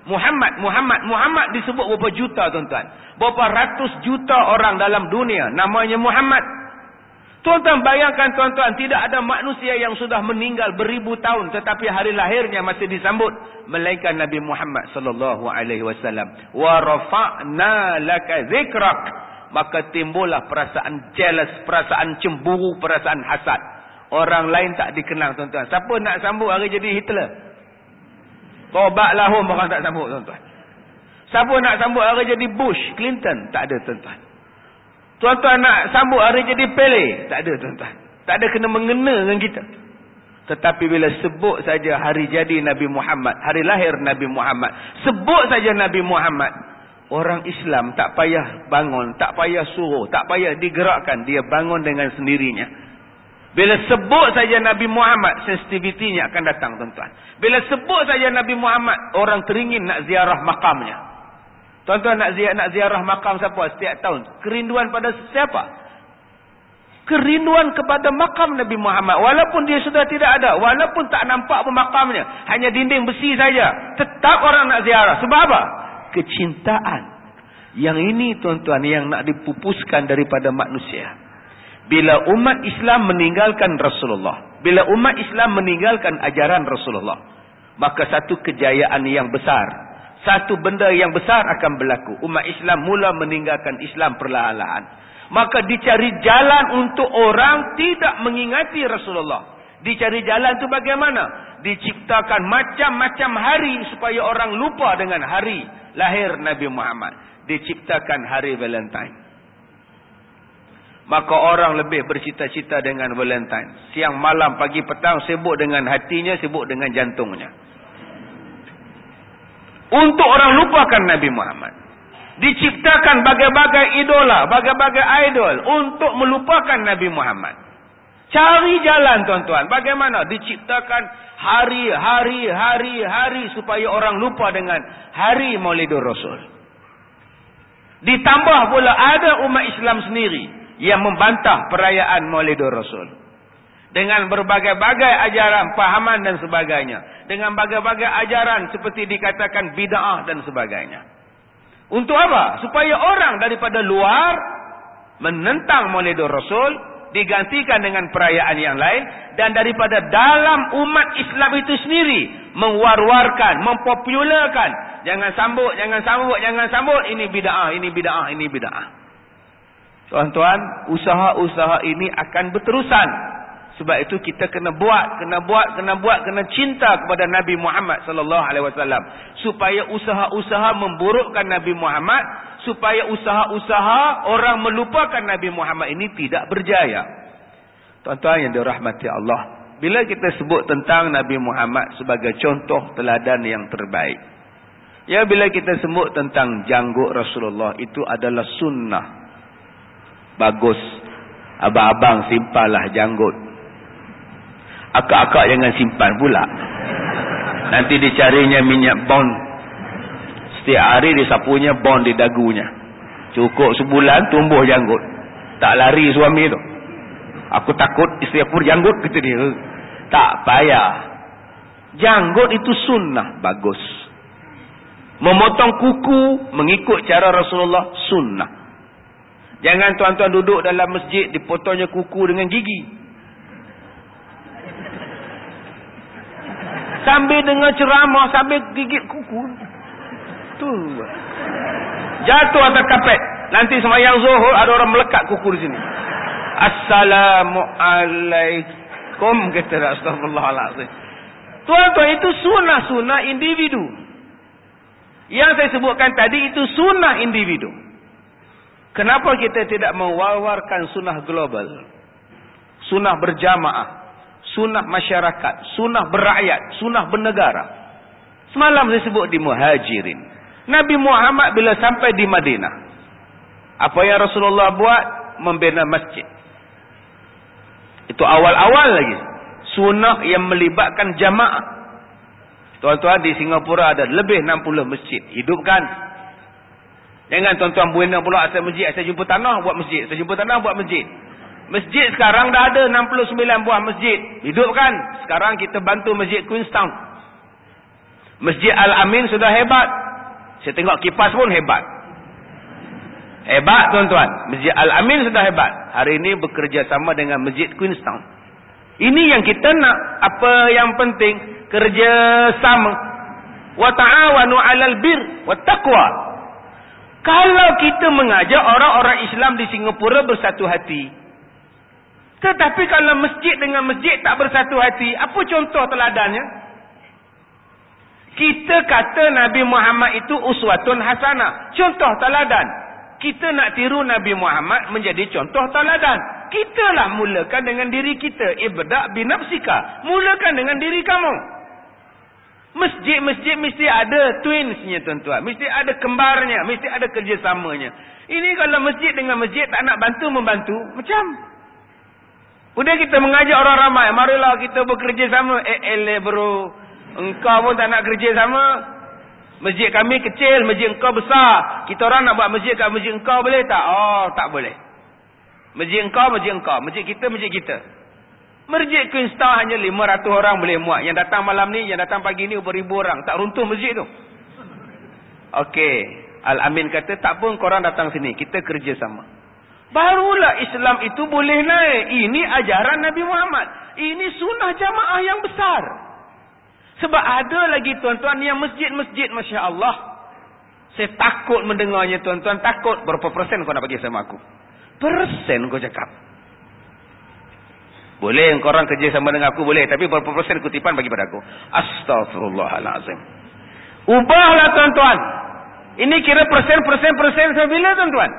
Muhammad, Muhammad, Muhammad disebut berapa juta tuan-tuan. Berapa ratus juta orang dalam dunia namanya Muhammad. Tuan-tuan bayangkan tuan-tuan, tidak ada manusia yang sudah meninggal beribu tahun tetapi hari lahirnya masih disambut, melainkan Nabi Muhammad sallallahu alaihi wasallam. Wa rafa'na laka dzikrak. Maka timbullah perasaan jealous, perasaan cemburu, perasaan hasad. Orang lain tak dikenang tuan-tuan. Siapa nak sambut hari jadi Hitler? Tobat lahum orang tak sambut tuan-tuan. Siapa nak sambut hari jadi Bush, Clinton? Tak ada tuan-tuan. Tuan-tuan nak sambut hari jadi Pele? Tak ada tuan-tuan. Tak ada kena mengena dengan kita. Tetapi bila sebut saja hari jadi Nabi Muhammad, hari lahir Nabi Muhammad, sebut saja Nabi Muhammad, orang Islam tak payah bangun, tak payah suruh, tak payah digerakkan, dia bangun dengan sendirinya. Bila sebut saja Nabi Muhammad, sensitivitinya akan datang tuan-tuan. Bila sebut saja Nabi Muhammad, orang teringin nak ziarah makamnya. Tuan-tuan nak ziarah, nak ziarah makam siapa setiap tahun? Kerinduan pada siapa? Kerinduan kepada makam Nabi Muhammad. Walaupun dia sudah tidak ada, walaupun tak nampak pun makamnya, hanya dinding besi saja, tetap orang nak ziarah. Sebab apa? Kecintaan. Yang ini tuan-tuan yang nak dipupuskan daripada manusia. Bila umat Islam meninggalkan Rasulullah, bila umat Islam meninggalkan ajaran Rasulullah, maka satu kejayaan yang besar, satu benda yang besar akan berlaku. Umat Islam mula meninggalkan Islam perlahan-lahan. Maka dicari jalan untuk orang tidak mengingati Rasulullah. Dicari jalan itu bagaimana? Diciptakan macam-macam hari supaya orang lupa dengan hari lahir Nabi Muhammad. Diciptakan hari Valentine. Maka orang lebih bercita-cita dengan Valentine. Siang, malam, pagi, petang sibuk dengan hatinya, sibuk dengan jantungnya. Untuk orang lupakan Nabi Muhammad. Diciptakan bagai-bagai idola, bagai-bagai idol untuk melupakan Nabi Muhammad. Cari jalan tuan-tuan. Bagaimana? Diciptakan hari, hari, hari, hari supaya orang lupa dengan hari Maulidur Rasul. Ditambah pula ada umat Islam sendiri yang membantah perayaan Maulidur Rasul. Dengan berbagai-bagai ajaran, pahaman dan sebagainya. Dengan bagai-bagai ajaran seperti dikatakan bid'ah dan sebagainya. Untuk apa? Supaya orang daripada luar menentang Maulidur Rasul, digantikan dengan perayaan yang lain. Dan daripada dalam umat Islam itu sendiri, mewar-warkan, mempopularkan. Jangan sambut, jangan sambut, jangan sambut. Ini bid'ah, ini bid'ah, ini bid'ah. Tuan-tuan, usaha-usaha ini akan berterusan. Sebab itu kita kena buat, kena buat, kena buat, kena cinta kepada Nabi Muhammad sallallahu alaihi wasallam. Supaya usaha-usaha memburukkan Nabi Muhammad, supaya usaha-usaha orang melupakan Nabi Muhammad ini tidak berjaya. Tuan-tuan yang dirahmati Allah, bila kita sebut tentang Nabi Muhammad sebagai contoh teladan yang terbaik, ya, bila kita sebut tentang janggut Rasulullah, itu adalah sunnah. Bagus. Abang-abang simpanlah janggut. Akak-akak jangan simpan pula. Nanti dicarinya minyak bond. Setiap hari disapunya bond di dagunya. Cukup sebulan tumbuh janggut. Tak lari suami tu. Aku takut isteri aku berjanggut, kata dia. Tak payah. Janggut itu sunnah. Bagus. Memotong kuku mengikut cara Rasulullah, sunnah. Jangan tuan-tuan duduk dalam masjid dipotongnya kuku dengan gigi. Sambil dengar ceramah, sambil gigit kuku. Tu. Jatuh atas kapet. Nanti sembahyang zuhur ada orang melekat kuku di sini. Assalamualaikum, kata Astagfirullahaladzim. Tuan-tuan, itu sunnah-sunnah individu. Yang saya sebutkan tadi itu sunnah individu. Kenapa kita tidak mewawarkan sunnah global? Sunnah berjamaah. Sunnah masyarakat. Sunnah berakyat. Sunnah bernegara. Semalam saya sebut di Muhajirin. Nabi Muhammad bila sampai di Madinah, apa yang Rasulullah buat? Membina masjid. Itu awal-awal lagi. Sunnah yang melibatkan jamaah. Tuan-tuan, di Singapura ada lebih enam puluh masjid. Hidupkan. Jangan tuan-tuan buena pula asal masjid, saya jumpa tanah buat masjid, saya jumpa tanah buat masjid. Masjid sekarang dah ada enam puluh sembilan buah masjid. Hidupkan. Sekarang kita bantu masjid Queenstown. Masjid Al-Amin sudah hebat. Saya tengok kipas pun hebat. Hebat tuan-tuan. Masjid Al-Amin sudah hebat. Hari ini bekerja sama dengan Masjid Queenstown. Ini yang kita nak. Apa yang penting? Kerjasama. Wa ta'awanu 'alal bir wa taqwa. Kalau kita mengajak orang-orang Islam di Singapura bersatu hati. Tetapi kalau masjid dengan masjid tak bersatu hati, apa contoh teladannya? Kita kata Nabi Muhammad itu uswatun hasanah. Contoh teladan. Kita nak tiru Nabi Muhammad menjadi contoh teladan. Kitalah mulakan dengan diri kita. Ibda' binafsika. Mulakan dengan diri kamu. Masjid-masjid mesti ada twinsnya tuan-tuan. Mesti ada kembarnya. Mesti ada kerjasamanya. Ini kalau masjid dengan masjid tak nak bantu-membantu. Macam. Udah kita mengajak orang ramai. Marilah kita bekerjasama. Eh, ele bro. Engkau pun tak nak kerjasama. Masjid kami kecil. Masjid engkau besar. Kita orang nak buat masjid kat masjid engkau boleh tak? Oh, tak boleh. Masjid engkau, masjid engkau. Masjid kita, masjid kita. Masjid Queenstown hanya lima ratus orang boleh muat. Yang datang malam ni, yang datang pagi ni beribu orang. Tak runtuh masjid tu. Okey. Al-Amin kata, tak pun korang datang sini. Kita kerjasama. Barulah Islam itu boleh naik. Ini ajaran Nabi Muhammad. Ini sunnah jamaah yang besar. Sebab ada lagi tuan-tuan yang masjid-masjid, Masya Allah. Saya takut mendengarnya tuan-tuan. Takut. Berapa persen kau nak bagi sama aku? Persen kau cakap. Boleh korang kerja sama dengan aku, boleh. Tapi berapa persen kutipan bagi pada aku? Astaghfirullahalazim. Ubahlah tuan-tuan. Ini kira persen-persen-persen sebila tuan-tuan.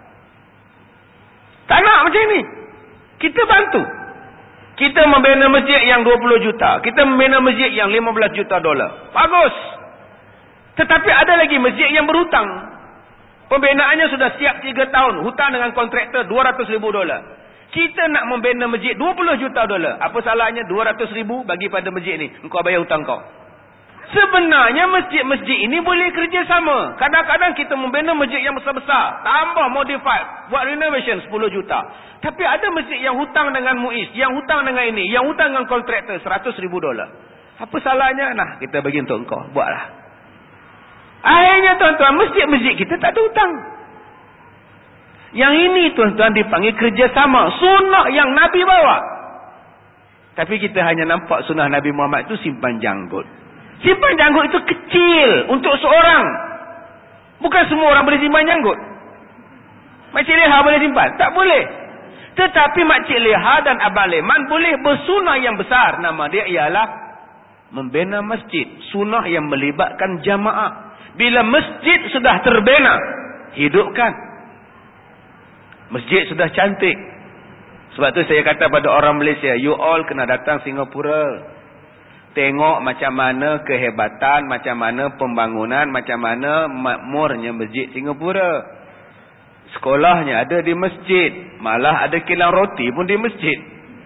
Tak nak macam ini. Kita bantu. Kita membina masjid yang dua puluh juta. Kita membina masjid yang lima belas juta dolar. Bagus. Tetapi ada lagi masjid yang berhutang. Pembinaannya sudah siap tiga tahun. Hutang dengan kontraktor dua ratus ribu dolar. Kita nak membina masjid dua puluh juta dolar. Apa salahnya dua ratus ribu bagi pada masjid ni? Engkau bayar hutang kau. Sebenarnya masjid-masjid ini boleh kerjasama. Kadang-kadang kita membina masjid yang besar-besar. Tambah modified. Buat renovation sepuluh juta. Tapi ada masjid yang hutang dengan Muiz. Yang hutang dengan ini. Yang hutang dengan kontraktor seratus ribu dolar. Apa salahnya? Nah, kita bagi untuk engkau. Buatlah. Akhirnya tuan-tuan, masjid-masjid kita tak ada hutang. Yang ini tuan-tuan dipanggil kerjasama. Sunnah yang Nabi bawa. Tapi kita hanya nampak sunnah Nabi Muhammad itu simpan janggut. Simpan janggut itu kecil untuk seorang. Bukan semua orang boleh simpan janggut. Makcik Leha boleh simpan? Tak boleh. Tetapi Makcik Leha dan Abang Leman boleh bersunnah yang besar. Nama dia ialah membina masjid. Sunnah yang melibatkan jamaah. Bila masjid sudah terbina, hidupkan. Masjid sudah cantik. Sebab tu saya kata pada orang Malaysia, you all kena datang Singapura. Tengok macam mana kehebatan, macam mana pembangunan, macam mana makmurnya masjid Singapura. Sekolahnya ada di masjid. Malah ada kilang roti pun di masjid.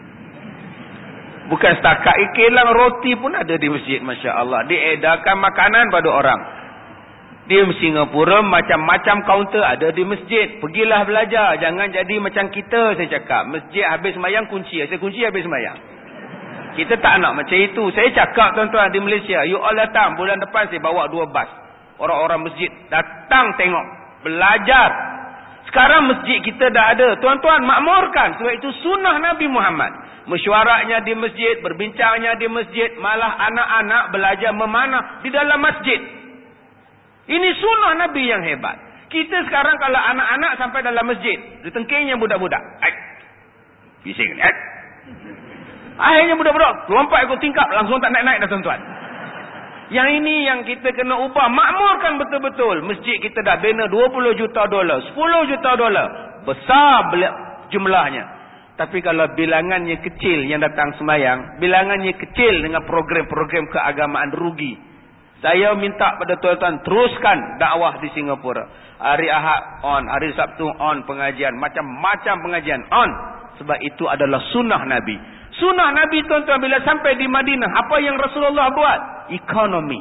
Bukan setakat kilang roti pun ada di masjid, Masya Allah. Diedarkan makanan pada orang. Di Singapura macam-macam kaunter ada di masjid. Pergilah belajar. Jangan jadi macam kita, saya cakap. Masjid habis semayang kunci. Saya kunci habis semayang. Kita tak nak macam itu. Saya cakap tuan-tuan di Malaysia. You all datang. Bulan depan saya bawa dua bas. Orang-orang masjid datang tengok. Belajar. Sekarang masjid kita dah ada. Tuan-tuan makmurkan. Sebab itu sunnah Nabi Muhammad. Mesyuaratnya di masjid. Berbincangnya di masjid. Malah anak-anak belajar memanah di dalam masjid. Ini sunnah Nabi yang hebat. Kita sekarang kalau anak-anak sampai dalam masjid, ditengkingnya budak-budak. Ay. Bising. Ay. Akhirnya budak-budak lompat ikut tingkap, langsung tak naik-naik dah tuan-tuan. Yang ini yang kita kena ubah. Makmurkan betul-betul. Masjid kita dah bina dua puluh juta dolar, sepuluh juta dolar. Besar jumlahnya. Tapi kalau bilangannya kecil yang datang semayang, bilangannya kecil dengan program-program keagamaan, rugi. Saya minta pada tuan-tuan teruskan dakwah di Singapura. Hari Ahad on, hari Sabtu on pengajian, macam-macam pengajian on. Sebab itu adalah sunnah Nabi. Sunnah Nabi tuan-tuan bila sampai di Madinah, apa yang Rasulullah buat? Ekonomi.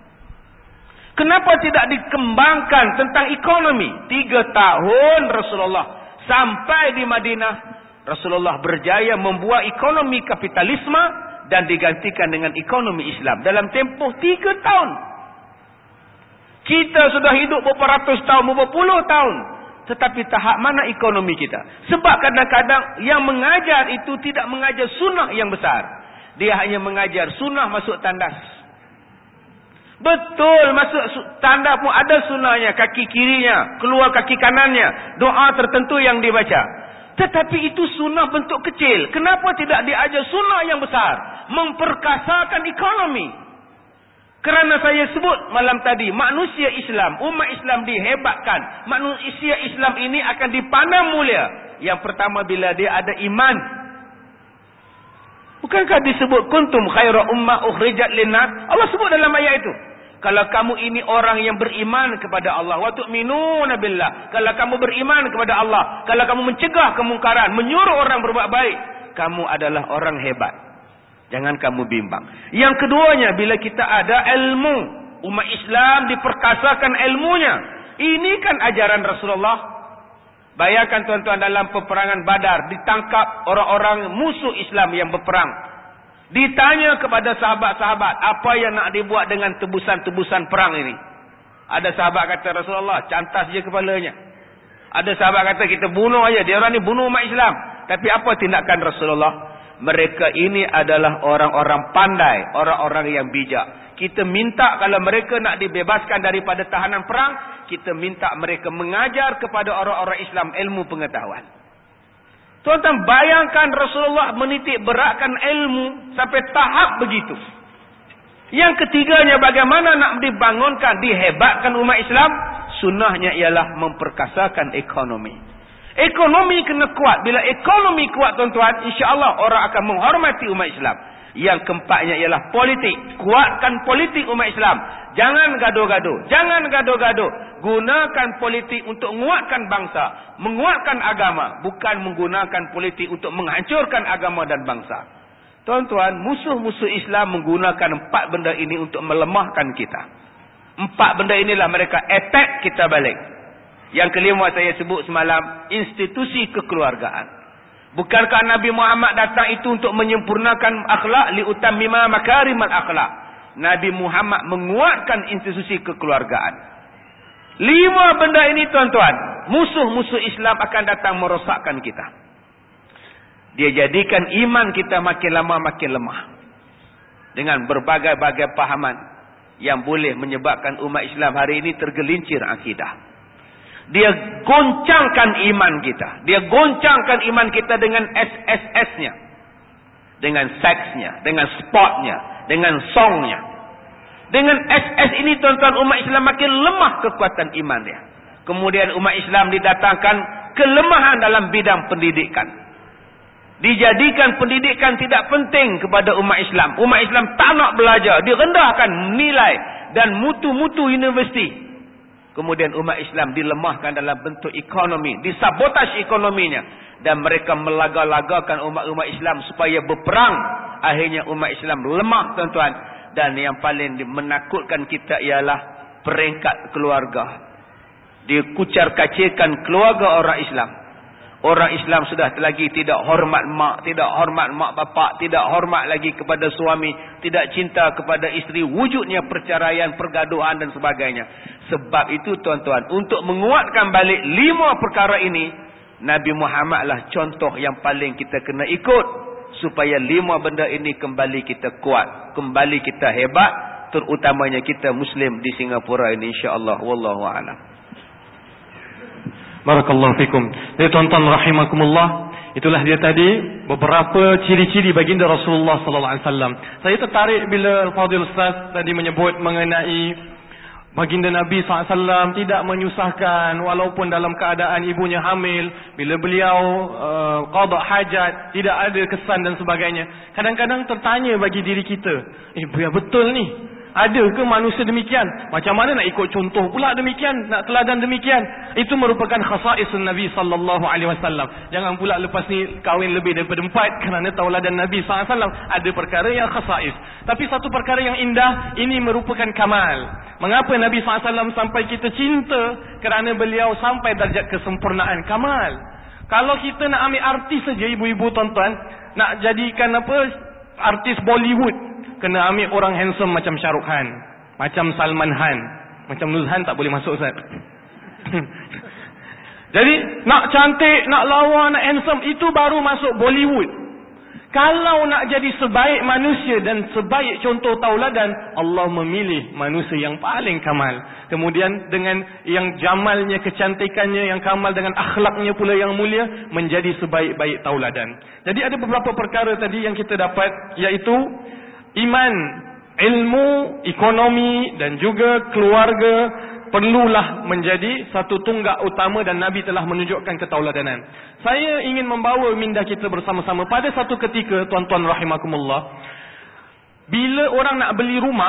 Kenapa tidak dikembangkan tentang ekonomi? Tiga tahun Rasulullah sampai di Madinah, Rasulullah berjaya membuat ekonomi kapitalisme dan digantikan dengan ekonomi Islam dalam tempoh tiga tahun. Kita sudah hidup beberapa ratus tahun, beberapa puluh tahun, tetapi tahap mana ekonomi kita? Sebab kadang-kadang yang mengajar itu tidak mengajar sunnah yang besar. Dia hanya mengajar sunnah masuk tandas. Betul, masuk tanda pun ada sunnahnya, kaki kirinya, keluar kaki kanannya, doa tertentu yang dibaca. Tetapi itu sunnah bentuk kecil. Kenapa tidak diajar sunnah yang besar? Memperkasakan ekonomi. Kerana saya sebut malam tadi, manusia Islam, umat Islam dihebatkan. Manusia Islam ini akan dipandang mulia. Yang pertama bila dia ada iman. Bukankah disebut kuntum khaira ummah ukhrijat linnas? Allah sebut dalam ayat itu. Kalau kamu ini orang yang beriman kepada Allah, wa tu'minuna billah. Kalau kamu beriman kepada Allah, kalau kamu mencegah kemungkaran, menyuruh orang berbuat baik, kamu adalah orang hebat. Jangan kamu bimbang. Yang keduanya, bila kita ada ilmu, umat Islam diperkasakan ilmunya. Ini kan ajaran Rasulullah. Bayangkan tuan-tuan, dalam peperangan Badar ditangkap orang-orang musuh Islam yang berperang. Ditanya kepada sahabat-sahabat, apa yang nak dibuat dengan tebusan-tebusan perang ini? Ada sahabat kata, Rasulullah, cantas je kepalanya. Ada sahabat kata, kita bunuh aja. Dia orang ni bunuh umat Islam. Tapi apa tindakan Rasulullah? Mereka ini adalah orang-orang pandai, orang-orang yang bijak. Kita minta kalau mereka nak dibebaskan daripada tahanan perang, kita minta mereka mengajar kepada orang-orang Islam ilmu pengetahuan. Tuan-tuan, bayangkan Rasulullah menitik beratkan ilmu sampai tahap begitu. Yang ketiganya, bagaimana nak dibangunkan, dihebatkan umat Islam? Sunnahnya ialah memperkasakan ekonomi. Ekonomi kena kuat. Bila ekonomi kuat, tuan-tuan, insya-Allah orang akan menghormati umat Islam. Yang keempatnya ialah politik. Kuatkan politik umat Islam. Jangan gaduh-gaduh. Jangan gaduh-gaduh. Gunakan politik untuk menguatkan bangsa. Menguatkan agama. Bukan menggunakan politik untuk menghancurkan agama dan bangsa. Tuan-tuan, musuh-musuh Islam menggunakan empat benda ini untuk melemahkan kita. Empat benda inilah mereka attack kita balik. Yang kelima saya sebut semalam, institusi kekeluargaan. Bukankah Nabi Muhammad datang itu untuk menyempurnakan akhlak, liutammima makarimal akhlak. Nabi Muhammad menguatkan institusi kekeluargaan. Lima benda ini, tuan-tuan, musuh-musuh Islam akan datang merosakkan kita. Dia jadikan iman kita makin lama makin lemah. Dengan berbagai-bagai pahaman yang boleh menyebabkan umat Islam hari ini tergelincir akidah. Dia goncangkan iman kita. Dia goncangkan iman kita dengan S S S-nya. Dengan seksnya. Dengan sportnya. Dengan songnya. Dengan S S ini, tuan-tuan, umat Islam makin lemah kekuatan iman dia. Kemudian umat Islam didatangkan kelemahan dalam bidang pendidikan. Dijadikan pendidikan tidak penting kepada umat Islam. Umat Islam tak nak belajar. Direndahkan nilai dan mutu-mutu universiti. Kemudian umat Islam dilemahkan dalam bentuk ekonomi. Disabotasi ekonominya. Dan mereka melaga-lagakan umat-umat Islam supaya berperang. Akhirnya umat Islam lemah, tuan-tuan. Dan yang paling menakutkan kita ialah peringkat keluarga. Dikucar-kacirkan keluarga orang Islam. Orang Islam sudah lagi tidak hormat mak, tidak hormat mak bapak, tidak hormat lagi kepada suami, tidak cinta kepada isteri, wujudnya perceraian, pergaduhan dan sebagainya. Sebab itu, tuan-tuan, untuk menguatkan balik lima perkara ini, Nabi Muhammad lah contoh yang paling kita kena ikut supaya lima benda ini kembali kita kuat, kembali kita hebat, terutamanya kita Muslim di Singapura ini, insya-Allah. Wallahu a'lam. Barakallahu fikum. Jadi tuan-tuan rahimakumullah, itulah dia tadi beberapa ciri-ciri baginda Rasulullah sallallahu alaihi wasallam. Saya tertarik bila Fadil Ustaz tadi menyebut mengenai baginda Nabi sallallahu alaihi wasallam tidak menyusahkan walaupun dalam keadaan ibunya hamil, bila beliau uh, qada hajat, tidak ada kesan dan sebagainya. Kadang-kadang tertanya bagi diri kita, eh biar betul ni. Ada ke manusia demikian? Macam mana nak ikut contoh pula demikian? Nak teladan demikian? Itu merupakan khasaisun Nabi sallallahu alaihi wasallam. Jangan pula lepas ni kahwin lebih daripada empat kerana tauladan Nabi sallallahu alaihi wasallam. Ada perkara yang khasais. Tapi satu perkara yang indah, ini merupakan kamal. Mengapa Nabi sallallahu alaihi wasallam sampai kita cinta? Kerana beliau sampai darjat kesempurnaan kamal. Kalau kita nak ambil arti saja, ibu-ibu tuan-tuan, nak jadikan apa, artis Bollywood kena ambil orang handsome macam Shah Rukh Khan, macam Salman Khan, macam Nuzhan tak boleh masuk Ustaz. Jadi nak cantik, nak lawa, nak handsome, itu baru masuk Bollywood. Kalau nak jadi sebaik manusia dan sebaik contoh tauladan, Allah memilih manusia yang paling kamal. Kemudian dengan yang jamalnya, kecantikannya yang kamal, dengan akhlaknya pula yang mulia, menjadi sebaik-baik tauladan. Jadi ada beberapa perkara tadi yang kita dapat, iaitu iman, ilmu, ekonomi dan juga keluarga perlulah menjadi satu tunggak utama, dan Nabi telah menunjukkan ketauladanan. Saya ingin membawa minda kita bersama-sama pada satu ketika, tuan-tuan rahimakumullah, bila orang nak beli rumah,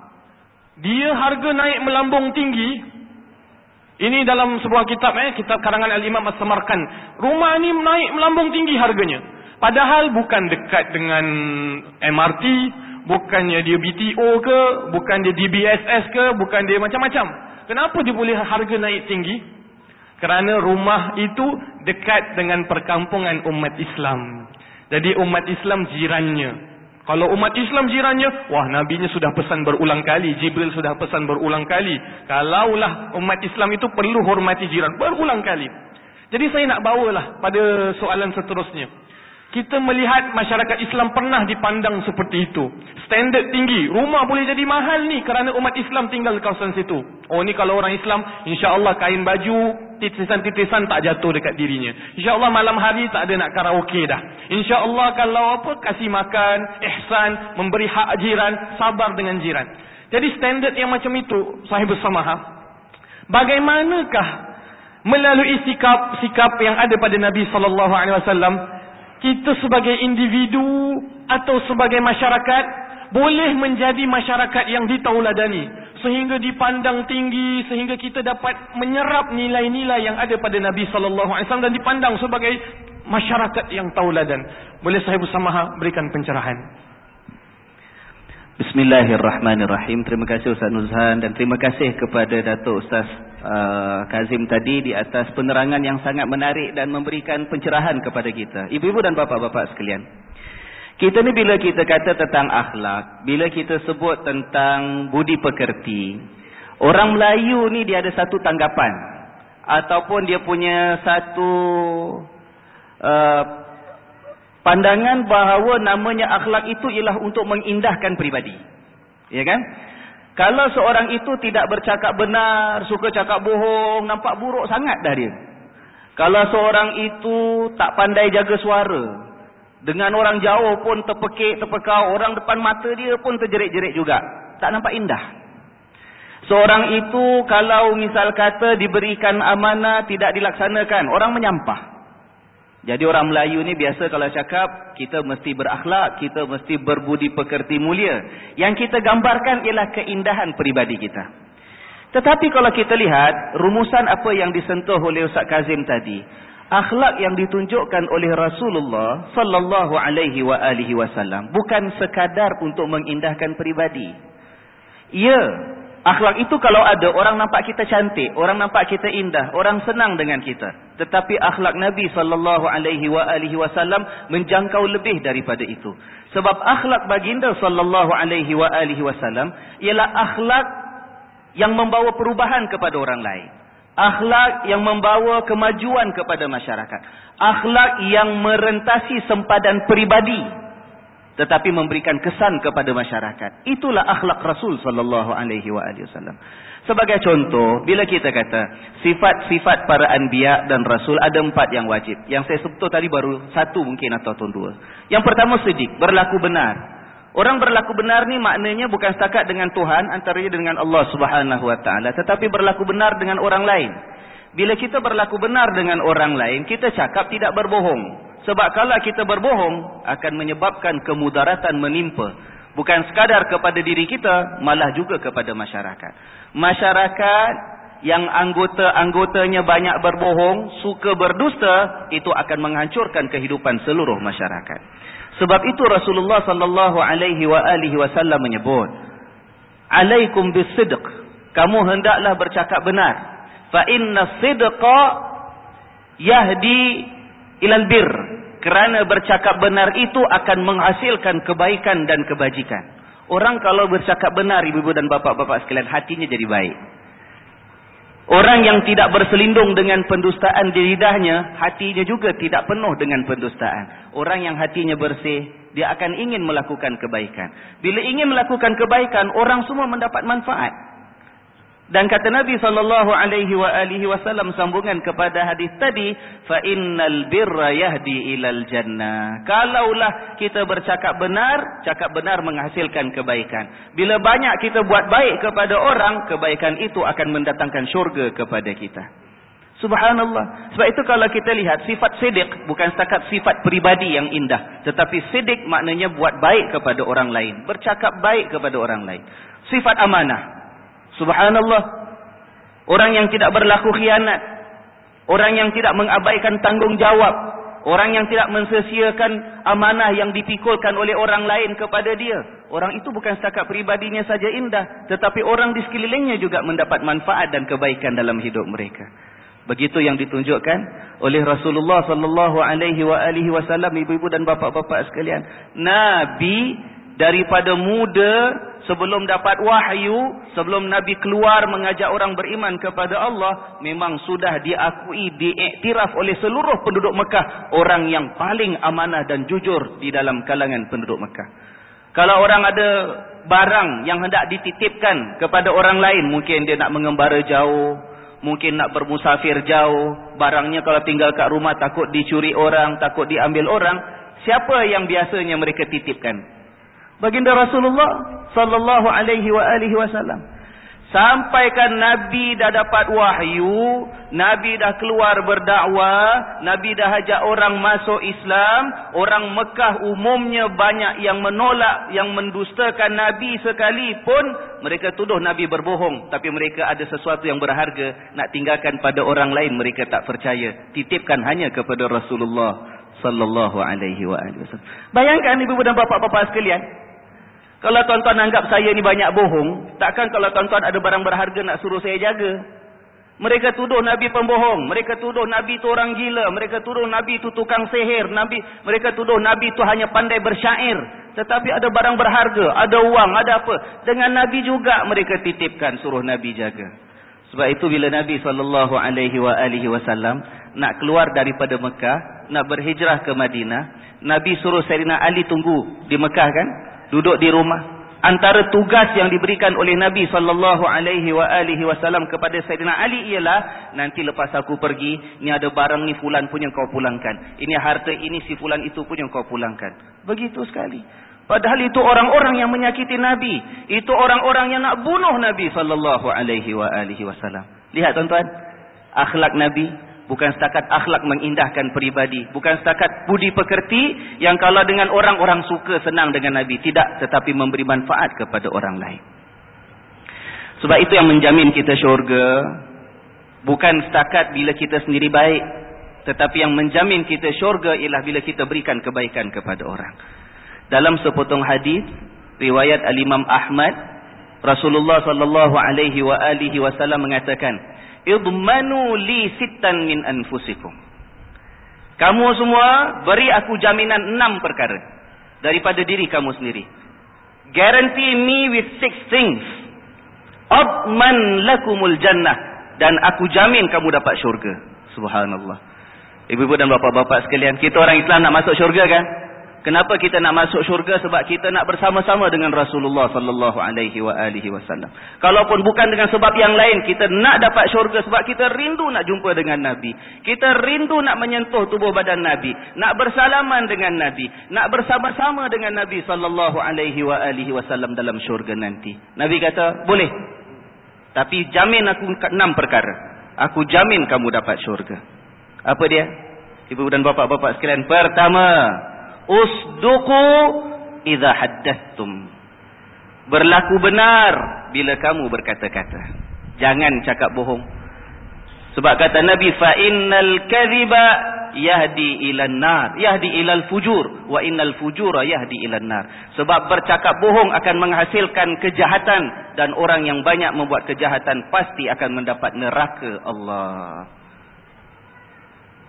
dia harga naik melambung tinggi. Ini dalam sebuah kitab eh kitab karangan Al-Imam As-Samarkand. Rumah ni naik melambung tinggi harganya, padahal bukan dekat dengan M R T, bukannya dia B T O ke, bukan dia D B S S ke, bukan dia macam-macam. Kenapa dia boleh harga naik tinggi? Kerana rumah itu dekat dengan perkampungan umat Islam. Jadi umat Islam jirannya. Kalau umat Islam jirannya, wah, Nabinya sudah pesan berulang kali, Jibril sudah pesan berulang kali. Kalaulah umat Islam itu perlu hormati jiran, berulang kali. Jadi saya nak bawalah pada soalan seterusnya. Kita melihat masyarakat Islam pernah dipandang seperti itu. Standard tinggi. Rumah boleh jadi mahal ni kerana umat Islam tinggal di kawasan situ. Oh, ni kalau orang Islam, insya-Allah kain baju, titisan-titisan tak jatuh dekat dirinya. InsyaAllah malam hari tak ada nak karaoke dah. InsyaAllah kalau apa, kasih makan, ihsan, memberi hak jiran, sabar dengan jiran. Jadi standard yang macam itu, sahib bersamaha, bagaimanakah melalui sikap sikap yang ada pada Nabi sallallahu alaihi wasallam, kita sebagai individu atau sebagai masyarakat boleh menjadi masyarakat yang ditauladani, sehingga dipandang tinggi, sehingga kita dapat menyerap nilai-nilai yang ada pada Nabi sallallahu alaihi wasallam dan dipandang sebagai masyarakat yang tauladan. Boleh saya bersama berikan pencerahan? Bismillahirrahmanirrahim. Terima kasih Ustaz Nuzhan, dan terima kasih kepada Datuk Ustaz uh, Kazim tadi di atas penerangan yang sangat menarik dan memberikan pencerahan kepada kita. Ibu-ibu dan bapa-bapa sekalian, kita ni bila kita kata tentang akhlak, bila kita sebut tentang budi pekerti, orang Melayu ni dia ada satu tanggapan ataupun dia punya satu uh, pandangan bahawa namanya akhlak itu ialah untuk mengindahkan peribadi. Ya kan? Kalau seorang itu tidak bercakap benar, suka cakap bohong, nampak buruk sangat dah dia. Kalau seorang itu tak pandai jaga suara, dengan orang jauh pun terpekik, terpekau, orang depan mata dia pun terjerit-jerit juga, tak nampak indah. Seorang itu kalau misal kata diberikan amanah tidak dilaksanakan, orang menyampah. Jadi orang Melayu ni biasa kalau cakap, kita mesti berakhlak, kita mesti berbudi pekerti mulia. Yang kita gambarkan ialah keindahan peribadi kita. Tetapi kalau kita lihat rumusan apa yang disentuh oleh Ustaz Kazim tadi, akhlak yang ditunjukkan oleh Rasulullah sallallahu alaihi wa alihi wasallam bukan sekadar untuk mengindahkan peribadi. Ya, akhlak itu kalau ada, orang nampak kita cantik, orang nampak kita indah, orang senang dengan kita. Tetapi akhlak Nabi sallallahu alaihi wa alihi wasallam menjangkau lebih daripada itu. Sebab akhlak baginda sallallahu alaihi wa alihi wasallam ialah akhlak yang membawa perubahan kepada orang lain. Akhlak yang membawa kemajuan kepada masyarakat. Akhlak yang merentasi sempadan peribadi, tetapi memberikan kesan kepada masyarakat. Itulah akhlak Rasul sallallahu alaihi wasallam. Sebagai contoh, bila kita kata sifat-sifat para anbiya dan rasul, ada empat yang wajib. Yang saya sebut tadi baru satu mungkin atau dua. Yang pertama sidik, berlaku benar. Orang berlaku benar ni maknanya bukan setakat dengan Tuhan, antaranya dengan Allah Subhanahu wa taala, tetapi berlaku benar dengan orang lain. Bila kita berlaku benar dengan orang lain, kita cakap tidak berbohong. Sebab kalau kita berbohong akan menyebabkan kemudaratan menimpa, bukan sekadar kepada diri kita, malah juga kepada masyarakat. Masyarakat yang anggota-anggotanya banyak berbohong, suka berdusta, itu akan menghancurkan kehidupan seluruh masyarakat. Sebab itu Rasulullah sallallahu alaihi wa alihi wasallam menyebut, "Alaikum bisidq." Kamu hendaklah bercakap benar. Fa inna sidqa yahdi ilal bir. Kerana bercakap benar itu akan menghasilkan kebaikan dan kebajikan. Orang kalau bercakap benar, ibu-ibu dan bapak-bapak sekalian, hatinya jadi baik. Orang yang tidak berselindung dengan pendustaan di lidahnya, hatinya juga tidak penuh dengan pendustaan. Orang yang hatinya bersih, dia akan ingin melakukan kebaikan. Bila ingin melakukan kebaikan, orang semua mendapat manfaat. Dan kata Nabi sallallahu alaihi wa alihi wasallam sambungan kepada hadis tadi, fa innal birra yahdi ilal jannah. Kalaulah kita bercakap benar, cakap benar menghasilkan kebaikan. Bila banyak kita buat baik kepada orang, kebaikan itu akan mendatangkan syurga kepada kita. Subhanallah. Sebab itu kalau kita lihat sifat siddiq bukan setakat sifat peribadi yang indah, tetapi siddiq maknanya buat baik kepada orang lain, bercakap baik kepada orang lain. Sifat amanah. Subhanallah. Orang yang tidak berlaku khianat, orang yang tidak mengabaikan tanggungjawab, orang yang tidak mensia-siakan amanah yang dipikulkan oleh orang lain kepada dia. Orang itu bukan setakat peribadinya saja indah, tetapi orang di sekelilingnya juga mendapat manfaat dan kebaikan dalam hidup mereka. Begitu yang ditunjukkan oleh Rasulullah sallallahu alaihi wa alihi wasallam, ibu-ibu dan bapak-bapak sekalian. Nabi daripada muda, sebelum dapat wahyu, sebelum Nabi keluar mengajak orang beriman kepada Allah, memang sudah diakui, diiktiraf oleh seluruh penduduk Mekah, orang yang paling amanah dan jujur di dalam kalangan penduduk Mekah. Kalau orang ada barang yang hendak dititipkan kepada orang lain, mungkin dia nak mengembara jauh, mungkin nak bermusafir jauh, barangnya kalau tinggal kat rumah takut dicuri orang, takut diambil orang, siapa yang biasanya mereka titipkan? Baginda Rasulullah sallallahu alaihi wa alihi wasallam. Sampaikan Nabi dah dapat wahyu, Nabi dah keluar berdakwah, Nabi dah ajak orang masuk Islam, orang Mekah umumnya banyak yang menolak, yang mendustakan Nabi sekalipun, mereka tuduh Nabi berbohong, tapi mereka ada sesuatu yang berharga nak tinggalkan pada orang lain, mereka tak percaya, titipkan hanya kepada Rasulullah sallallahu alaihi wa alihi wasallam. Bayangkan ibu dan bapak-bapak sekalian, kalau tuan-tuan anggap saya ni banyak bohong, takkan kalau tuan-tuan ada barang berharga nak suruh saya jaga? Mereka tuduh Nabi pembohong, mereka tuduh Nabi tu orang gila, mereka tuduh Nabi tu tukang sihir, Nabi, mereka tuduh Nabi tu hanya pandai bersyair. Tetapi ada barang berharga, ada wang, ada apa, dengan Nabi juga mereka titipkan, suruh Nabi jaga. Sebab itu bila Nabi sallallahu alaihi wa alihi wasallam nak keluar daripada Mekah, nak berhijrah ke Madinah, Nabi suruh Sayyidina Ali tunggu di Mekah kan? Duduk di rumah. Antara tugas yang diberikan oleh Nabi sallallahu alaihi wa alihi wasallam kepada Sayyidina Ali ialah, nanti lepas aku pergi, ni ada barang ni fulan punya kau pulangkan. Ini harta ini si fulan itu punya kau pulangkan. Begitu sekali. Padahal itu orang-orang yang menyakiti Nabi. Itu orang-orang yang nak bunuh Nabi sallallahu alaihi wa alihi wasallam. Lihat tuan-tuan, akhlak Nabi bukan setakat akhlak mengindahkan peribadi, bukan setakat budi pekerti yang kalau dengan orang-orang suka senang dengan Nabi, tidak, tetapi memberi manfaat kepada orang lain. Sebab itu yang menjamin kita syurga bukan setakat bila kita sendiri baik, tetapi yang menjamin kita syurga ialah bila kita berikan kebaikan kepada orang. Dalam sepotong hadis riwayat Al-Imam Ahmad, Rasulullah sallallahu alaihi wa alihi wasallam mengatakan, idmanu li sittan min anfusikum. Kamu semua beri aku jaminan enam perkara daripada diri kamu sendiri. Guarantee me with six things. Adman lakumul jannah, dan aku jamin kamu dapat syurga. Subhanallah. Ibu-ibu dan bapak-bapak sekalian, kita orang Islam nak masuk syurga kan? Kenapa kita nak masuk syurga? Sebab kita nak bersama-sama dengan Rasulullah sallallahu alaihi wa alihi wasallam. Kalaupun bukan dengan sebab yang lain, kita nak dapat syurga sebab kita rindu nak jumpa dengan Nabi. Kita rindu nak menyentuh tubuh badan Nabi, nak bersalaman dengan Nabi, nak bersama-sama dengan Nabi sallallahu alaihi wa alihi wasallam dalam syurga nanti. Nabi kata, boleh. Tapi jamin aku enam perkara. Aku jamin kamu dapat syurga. Apa dia? Ibu dan bapak-bapak sekalian, pertama, usduqu idza haddatstum. Berlaku benar bila kamu berkata-kata. Jangan cakap bohong. Sebab kata Nabi, fa innal kadhiba yahdi ilan nar, yahdi ilal fujur, wa innal fujura yahdi ilan nar. Sebab bercakap bohong akan menghasilkan kejahatan, dan orang yang banyak membuat kejahatan pasti akan mendapat neraka Allah.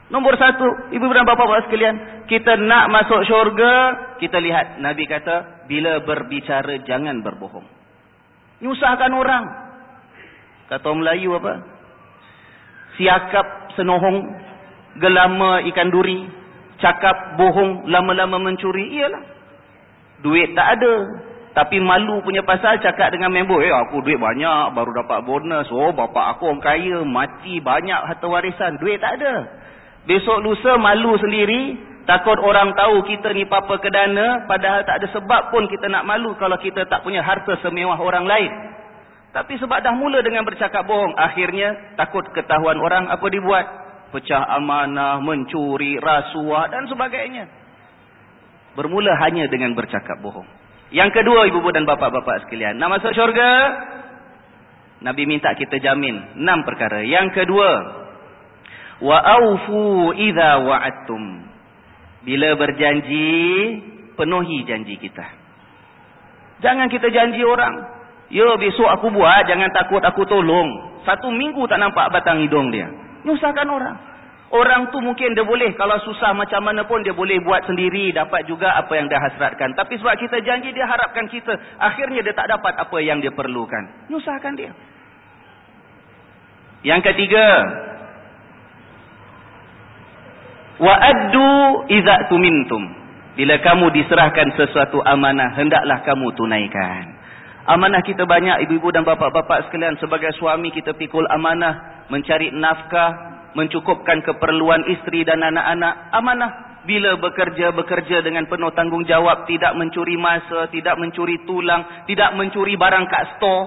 Nombor satu, ibu dan bapa-bapa sekalian, kita nak masuk syurga, kita lihat Nabi kata, bila berbicara jangan berbohong. Nyusahkan orang. Kata orang Melayu apa? Siakap senohong, gelama ikan duri, cakap bohong, lama-lama mencuri. Iyalah. Duit tak ada, tapi malu punya pasal cakap dengan member, eh aku duit banyak, baru dapat bonus. Oh, bapak aku orang kaya, mati banyak harta warisan. Duit tak ada. Besok lusa malu sendiri, takut orang tahu kita ni papa kedana, padahal tak ada sebab pun kita nak malu kalau kita tak punya harta semewah orang lain. Tapi sebab dah mula dengan bercakap bohong, akhirnya takut ketahuan orang, apa dibuat? Pecah amanah, mencuri, rasuah dan sebagainya. Bermula hanya dengan bercakap bohong. Yang kedua, ibu-ibu dan bapa-bapa sekalian, nak masuk syurga, Nabi minta kita jamin enam perkara. Yang kedua, wa aufu idza wa'adtum. Bila berjanji, penuhi janji kita. Jangan kita janji orang, ya besok aku buat, jangan takut aku tolong. Satu minggu tak nampak batang hidung dia. Nyusahkan orang. Orang tu mungkin dia boleh, kalau susah macam mana pun dia boleh buat sendiri, dapat juga apa yang dia hasratkan. Tapi sebab kita janji, dia harapkan kita, akhirnya dia tak dapat apa yang dia perlukan. Nyusahkan dia. Yang ketiga, wa addu idza tumintum. Bila kamu diserahkan sesuatu amanah, hendaklah kamu tunaikan. Amanah kita banyak, ibu-ibu dan bapa-bapa sekalian. Sebagai suami kita pikul amanah, mencari nafkah, mencukupkan keperluan isteri dan anak-anak. Amanah. Bila bekerja, bekerja dengan penuh tanggungjawab, tidak mencuri masa, tidak mencuri tulang, tidak mencuri barang kat store.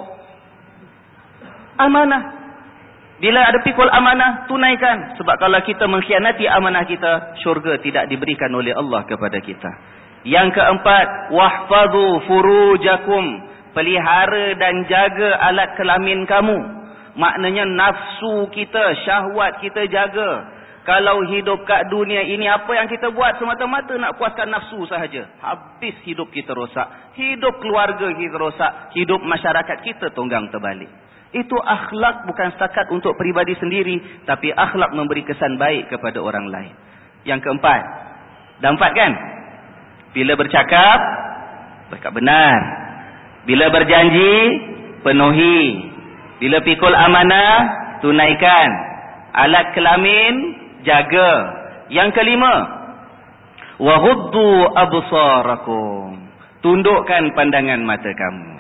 Amanah. Bila ada pikul amanah, tunaikan. Sebab kalau kita mengkhianati amanah kita, syurga tidak diberikan oleh Allah kepada kita. Yang keempat, wahfadhu furujakum. Pelihara dan jaga alat kelamin kamu. Maknanya nafsu kita, syahwat kita jaga. Kalau hidup kat dunia ini, apa yang kita buat semata-mata nak puaskan nafsu sahaja. Habis hidup kita rosak. Hidup keluarga kita rosak. Hidup masyarakat kita tunggang terbalik. Itu akhlak bukan setakat untuk peribadi sendiri, tapi akhlak memberi kesan baik kepada orang lain. Yang keempat, dah empat kan? Bila bercakap, bercakap benar. Bila berjanji, penuhi. Bila pikul amanah, tunaikan. Alat kelamin, jaga. Yang kelima, wa ghuddu absarakum. Tundukkan pandangan mata kamu.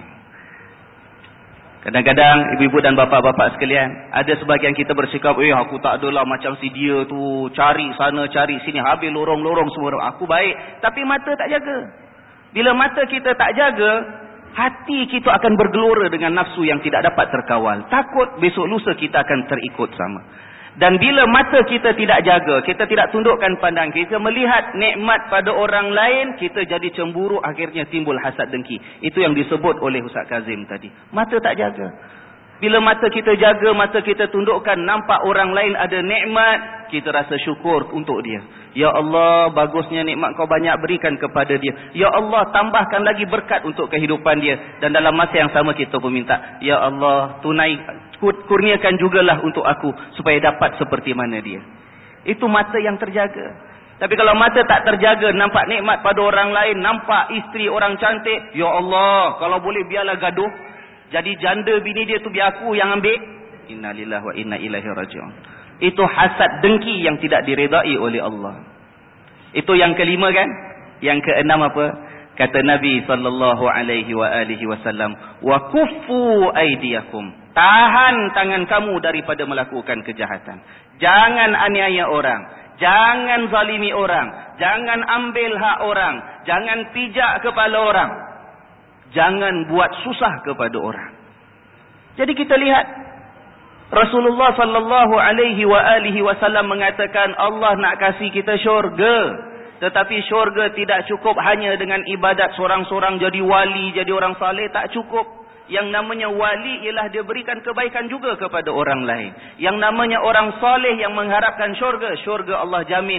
Kadang-kadang ibu-ibu dan bapa-bapa sekalian, ada sebahagian kita bersikap, eh aku tak adalah macam si dia tu, cari sana cari sini, habis lorong-lorong semua. Aku baik, tapi mata tak jaga. Bila mata kita tak jaga, hati kita akan bergelora dengan nafsu yang tidak dapat terkawal. Takut besok lusa kita akan terikut sama. Dan bila mata kita tidak jaga, kita tidak tundukkan pandang, kita melihat nikmat pada orang lain, kita jadi cemburu, akhirnya timbul hasad dengki. Itu yang disebut oleh Ustaz Kazim tadi. Mata tak jaga. Bila mata kita jaga, mata kita tundukkan, nampak orang lain ada nikmat, kita rasa syukur untuk dia. Ya Allah, bagusnya nikmat kau banyak berikan kepada dia. Ya Allah, tambahkan lagi berkat untuk kehidupan dia. Dan dalam masa yang sama kita pun minta, ya Allah, tunai, kurniakan jugalah untuk aku supaya dapat seperti mana dia. Itu mata yang terjaga. Tapi kalau mata tak terjaga, nampak nikmat pada orang lain, nampak isteri orang cantik, ya Allah, kalau boleh biarlah gaduh, jadi janda bini dia tu biar aku yang ambil. Innalillahi wa inna ilaihi raji'un. Itu hasad dengki yang tidak diredai oleh Allah. Itu yang kelima kan? Yang keenam apa? Kata Nabi sallallahu alaihi wa alihi wasallam, wa kuffu aydiyakum. Tahan tangan kamu daripada melakukan kejahatan. Jangan aniaya orang, jangan zalimi orang, jangan ambil hak orang, jangan pijak kepala orang, jangan buat susah kepada orang. Jadi kita lihat Rasulullah sallallahu alaihi wa alihi wasallam mengatakan Allah nak kasih kita syurga. Tetapi syurga tidak cukup hanya dengan ibadat seorang-seorang jadi wali, jadi orang saleh, tak cukup. Yang namanya wali ialah dia berikan kebaikan juga kepada orang lain. Yang namanya orang saleh yang mengharapkan syurga, syurga Allah jamin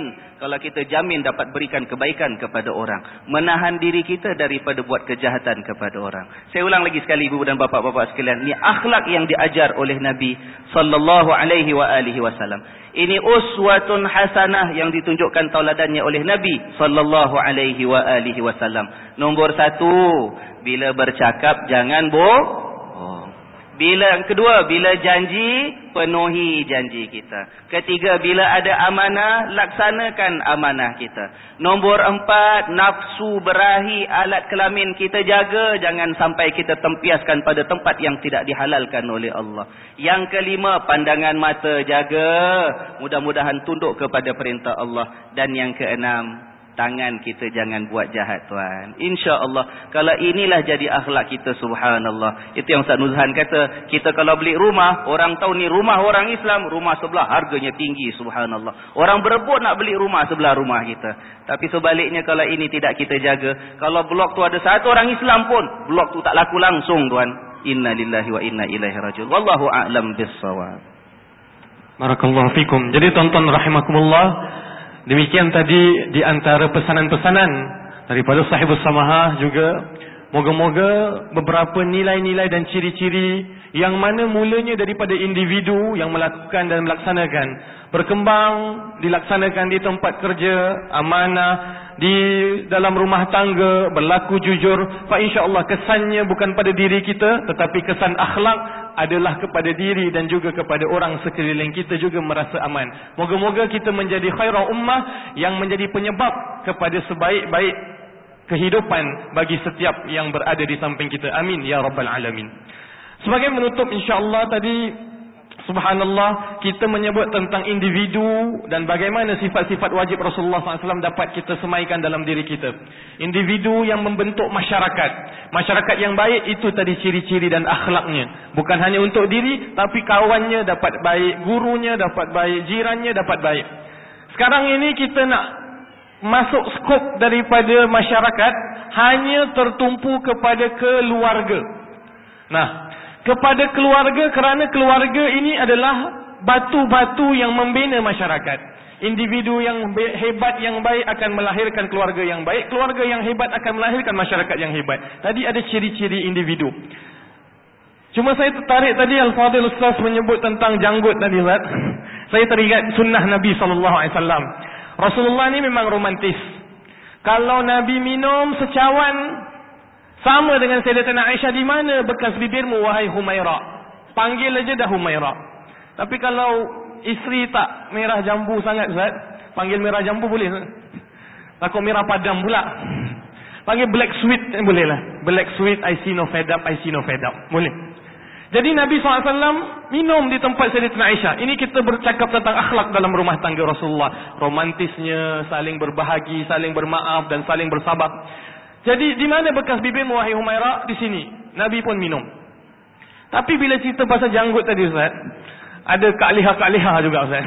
kalau kita jamin dapat berikan kebaikan kepada orang, menahan diri kita daripada buat kejahatan kepada orang. Saya ulang lagi sekali, ibu dan bapa-bapa sekalian, ini akhlak yang diajar oleh Nabi sallallahu alaihi wa alihi wasallam. Ini uswatun hasanah yang ditunjukkan tauladannya oleh Nabi sallallahu alaihi wa alihi wasallam. Nombor satu, bila bercakap jangan bohong. Bila yang kedua, bila janji, penuhi janji kita. Ketiga, bila ada amanah, laksanakan amanah kita. Nombor empat, nafsu berahi, alat kelamin kita jaga, jangan sampai kita tempiaskan pada tempat yang tidak dihalalkan oleh Allah. Yang kelima, pandangan mata jaga, mudah-mudahan tunduk kepada perintah Allah. Dan yang keenam, tangan kita jangan buat jahat, tuan. InsyaAllah, kalau inilah jadi akhlak kita, subhanallah. Itu yang Ustaz Nuzhan kata, kita kalau beli rumah, orang tahu ni rumah orang Islam, rumah sebelah harganya tinggi, subhanallah. Orang berebut nak beli rumah sebelah rumah kita. Tapi sebaliknya, kalau ini tidak kita jaga, kalau blok tu ada satu orang Islam pun, blok tu tak laku langsung, tuan. Inna lillahi wa inna ilaihi rajiun. Wallahu a'lam bissawab. Barakallahu fikum. Jadi tuan-tuan rahimakumullah, demikian tadi di antara pesanan-pesanan daripada sahibus samahah juga. Moga-moga beberapa nilai-nilai dan ciri-ciri yang mana mulanya daripada individu yang melakukan dan melaksanakan, berkembang, dilaksanakan di tempat kerja, amanah, di dalam rumah tangga, berlaku jujur. Fa insya-Allah kesannya bukan pada diri kita, tetapi kesan akhlak adalah kepada diri dan juga kepada orang sekeliling kita juga merasa aman. Moga-moga kita menjadi khairul ummah yang menjadi penyebab kepada sebaik-baik kehidupan bagi setiap yang berada di samping kita. Amin ya rabbal alamin. Sebagai menutup, insya-Allah tadi subhanallah kita menyebut tentang individu dan bagaimana sifat-sifat wajib Rasulullah sallallahu alaihi wasallam dapat kita semaikan dalam diri kita. Individu yang membentuk masyarakat. Masyarakat yang baik itu tadi ciri-ciri dan akhlaknya. Bukan hanya untuk diri, tapi kawannya dapat baik, gurunya dapat baik, jirannya dapat baik. Sekarang ini kita nak masuk skop daripada masyarakat hanya tertumpu kepada keluarga. Nah, kepada keluarga, kerana keluarga ini adalah batu-batu yang membina masyarakat. Individu yang hebat, yang baik akan melahirkan keluarga yang baik. Keluarga yang hebat akan melahirkan masyarakat yang hebat. Tadi ada ciri-ciri individu. Cuma saya tertarik tadi Al-Fadhil Ustaz menyebut tentang janggut tadi, Ustaz. Saya teringat sunnah Nabi sallallahu alaihi wasallam. Rasulullah ni memang romantis. Kalau Nabi minum secawan, sama dengan Sayyidatina Aisyah, di mana bekas bibirmu wahai Humaira? Panggil aja dah Humaira. Tapi kalau isteri tak merah jambu sangat, Ustaz, panggil merah jambu boleh? Takut merah padam pula. Panggil black sweet eh, boleh lah. Black sweet, I see no fed up, I see no fed up. Boleh. Jadi Nabi sallallahu alaihi wasallam minum di tempat Sayyidatina Aisyah. Ini kita bercakap tentang akhlak dalam rumah tangga Rasulullah. Romantisnya, saling berbahagi, saling bermaaf dan saling bersabar. Jadi di mana bekas bibirmu wahai Humaira? Di sini. Nabi pun minum. Tapi bila cerita pasal janggut tadi, Ustaz, ada kak-liha-kak-liha juga, Ustaz.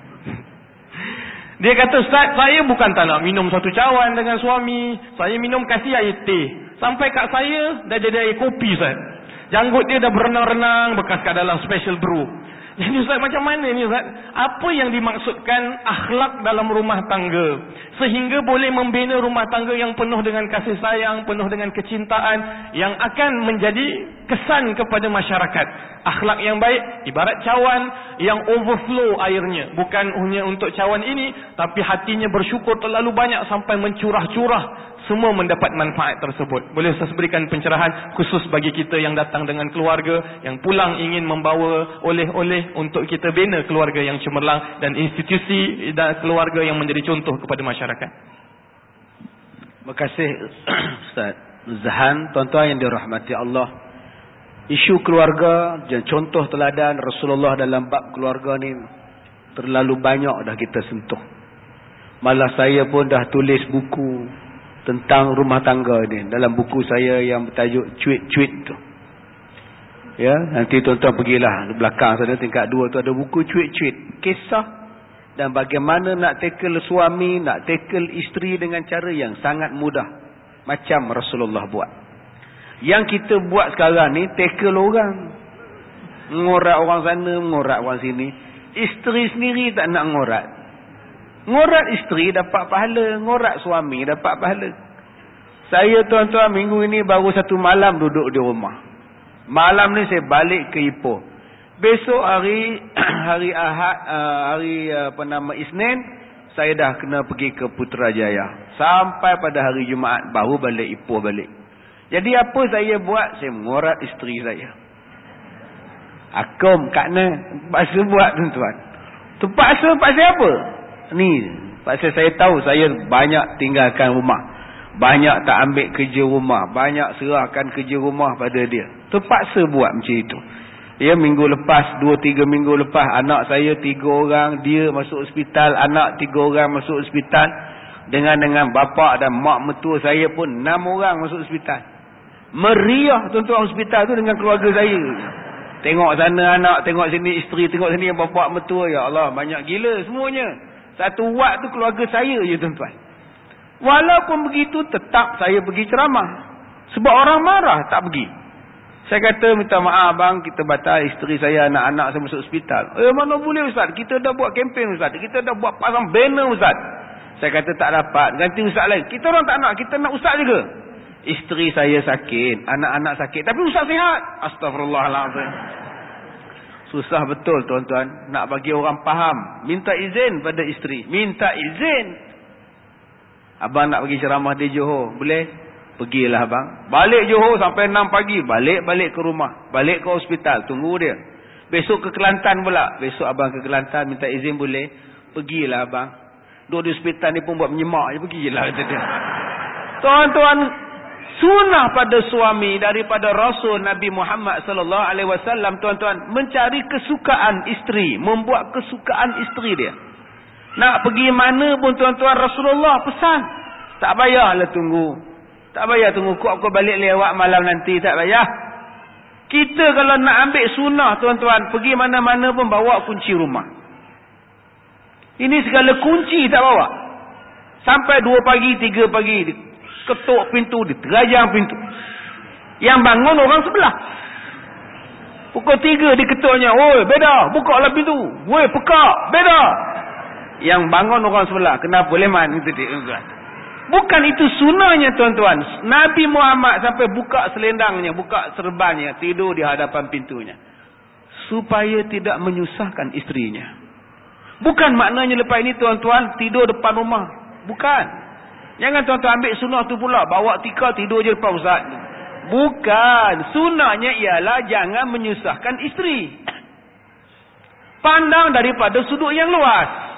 Dia kata, Ustaz, saya bukan tak nak minum satu cawan dengan suami. Saya minum kasih air teh. Sampai kat saya dah jadi air kopi, Ustaz. Janggut dia dah berenang-renang bekas kat dalam special brew. Jadi Ustaz, macam mana ni, Ustaz? Apa yang dimaksudkan akhlak dalam rumah tangga sehingga boleh membina rumah tangga yang penuh dengan kasih sayang, penuh dengan kecintaan, yang akan menjadi kesan kepada masyarakat. Akhlak yang baik ibarat cawan yang overflow airnya. Bukan hanya untuk cawan ini, tapi hatinya bersyukur terlalu banyak sampai mencurah-curah. Semua mendapat manfaat tersebut. Boleh saya berikan pencerahan khusus bagi kita yang datang dengan keluarga, yang pulang ingin membawa oleh-oleh untuk kita bina keluarga yang cemerlang dan institusi dan keluarga yang menjadi contoh kepada masyarakat. Terima kasih Ustaz Zahan. Tuan-tuan yang dirahmati Allah, isu keluarga dan contoh teladan Rasulullah dalam bab keluarga ni terlalu banyak dah kita sentuh. Malah saya pun dah tulis buku tentang rumah tangga ni dalam buku saya yang bertajuk Cuit-Cuit tu. Ya, nanti tuan-tuan pergilah di belakang sana tingkat dua tu ada buku Cuit-Cuit, kisah dan bagaimana nak tackle suami, nak tackle isteri dengan cara yang sangat mudah macam Rasulullah buat. Yang kita buat sekarang ni tackle orang, ngorak orang sana, ngorak orang sini. Isteri sendiri tak nak ngorat. Ngorat isteri dapat pahala, ngorat suami dapat pahala. Saya tuan-tuan minggu ini baru satu malam duduk di rumah. Malam ni saya balik ke Ipoh. Besok hari hari Ahad, uh, hari uh, apa nama Isnin, saya dah kena pergi ke Putrajaya. Sampai pada hari Jumaat baru balik Ipoh balik. Jadi apa saya buat? Saya mengorat isteri saya. Akum kakna paksa buat tuan-tuan. Terpaksa paksa apa? Ni, paksa saya tahu saya banyak tinggalkan rumah. Banyak tak ambil kerja rumah, banyak serahkan kerja rumah pada dia. Terpaksa buat macam itu. Ya, minggu lepas, dua tiga minggu lepas, anak saya tiga orang, dia masuk hospital, anak tiga orang masuk hospital. Dengan dengan bapa dan mak mertua saya pun enam orang masuk hospital. Meriah tuan-tuan hospital tu dengan keluarga saya. Tengok sana anak, tengok sini isteri, tengok sini bapa mertua. Ya Allah, banyak gila semuanya. Satu wad tu keluarga saya je tuan-tuan. Walaupun begitu, tetap saya pergi ceramah. Sebab orang marah, tak pergi. Saya kata, minta maaf bang, kita batal isteri saya, anak-anak saya masuk hospital. Eh, mana boleh Ustaz? Kita dah buat kempen Ustaz. Kita dah buat pasang banner Ustaz. Saya kata, tak dapat. Ganti Ustaz lain. Kita orang tak nak. Kita nak Ustaz juga. Isteri saya sakit, anak-anak sakit. Tapi Ustaz sihat. Astaghfirullahaladzim. Susah betul tuan-tuan. Nak bagi orang faham. Minta izin pada isteri. Minta izin. Abang nak pergi ceramah di Johor. Boleh? Pergilah abang. Balik Johor sampai enam pagi. Balik-balik ke rumah. Balik ke hospital. Tunggu dia. Besok ke Kelantan pula. Besok abang ke Kelantan. Minta izin boleh? Pergilah abang. Duduk di hospital ni pun buat menyemak je. Pergilah kata dia. Tuan-tuan, sunnah pada suami daripada Rasul Nabi Muhammad sallallahu alaihi wasallam, tuan-tuan, mencari kesukaan isteri. Membuat kesukaan isteri dia. Nak pergi mana pun tuan-tuan, Rasulullah pesan. Tak payahlah tunggu. Tak payah tunggu kau aku balik lewat malam nanti. Tak payah. Kita kalau nak ambil sunnah tuan-tuan, pergi mana-mana pun bawa kunci rumah. Ini segala kunci tak bawa. Sampai dua pagi, tiga pagi. Ketuk pintu, diterajang pintu. Yang bangun orang sebelah. Pukul tiga diketuknya. Oi, beda. Buka lah pintu. Woi, pekak. Beda. Yang bangun orang sebelah. Kenapa? Leman. Bukan itu sunnahnya tuan-tuan. Nabi Muhammad sampai buka selendangnya, buka serbannya, tidur di hadapan pintunya. Supaya tidak menyusahkan isterinya. Bukan maknanya lepas ini tuan-tuan tidur depan rumah. Bukan. Jangan tuan-tuan ambil sunnah tu pula. Bawa tikar tidur je depan ustaz. Bukan. Sunnahnya ialah jangan menyusahkan isteri. Pandang daripada sudut yang luas.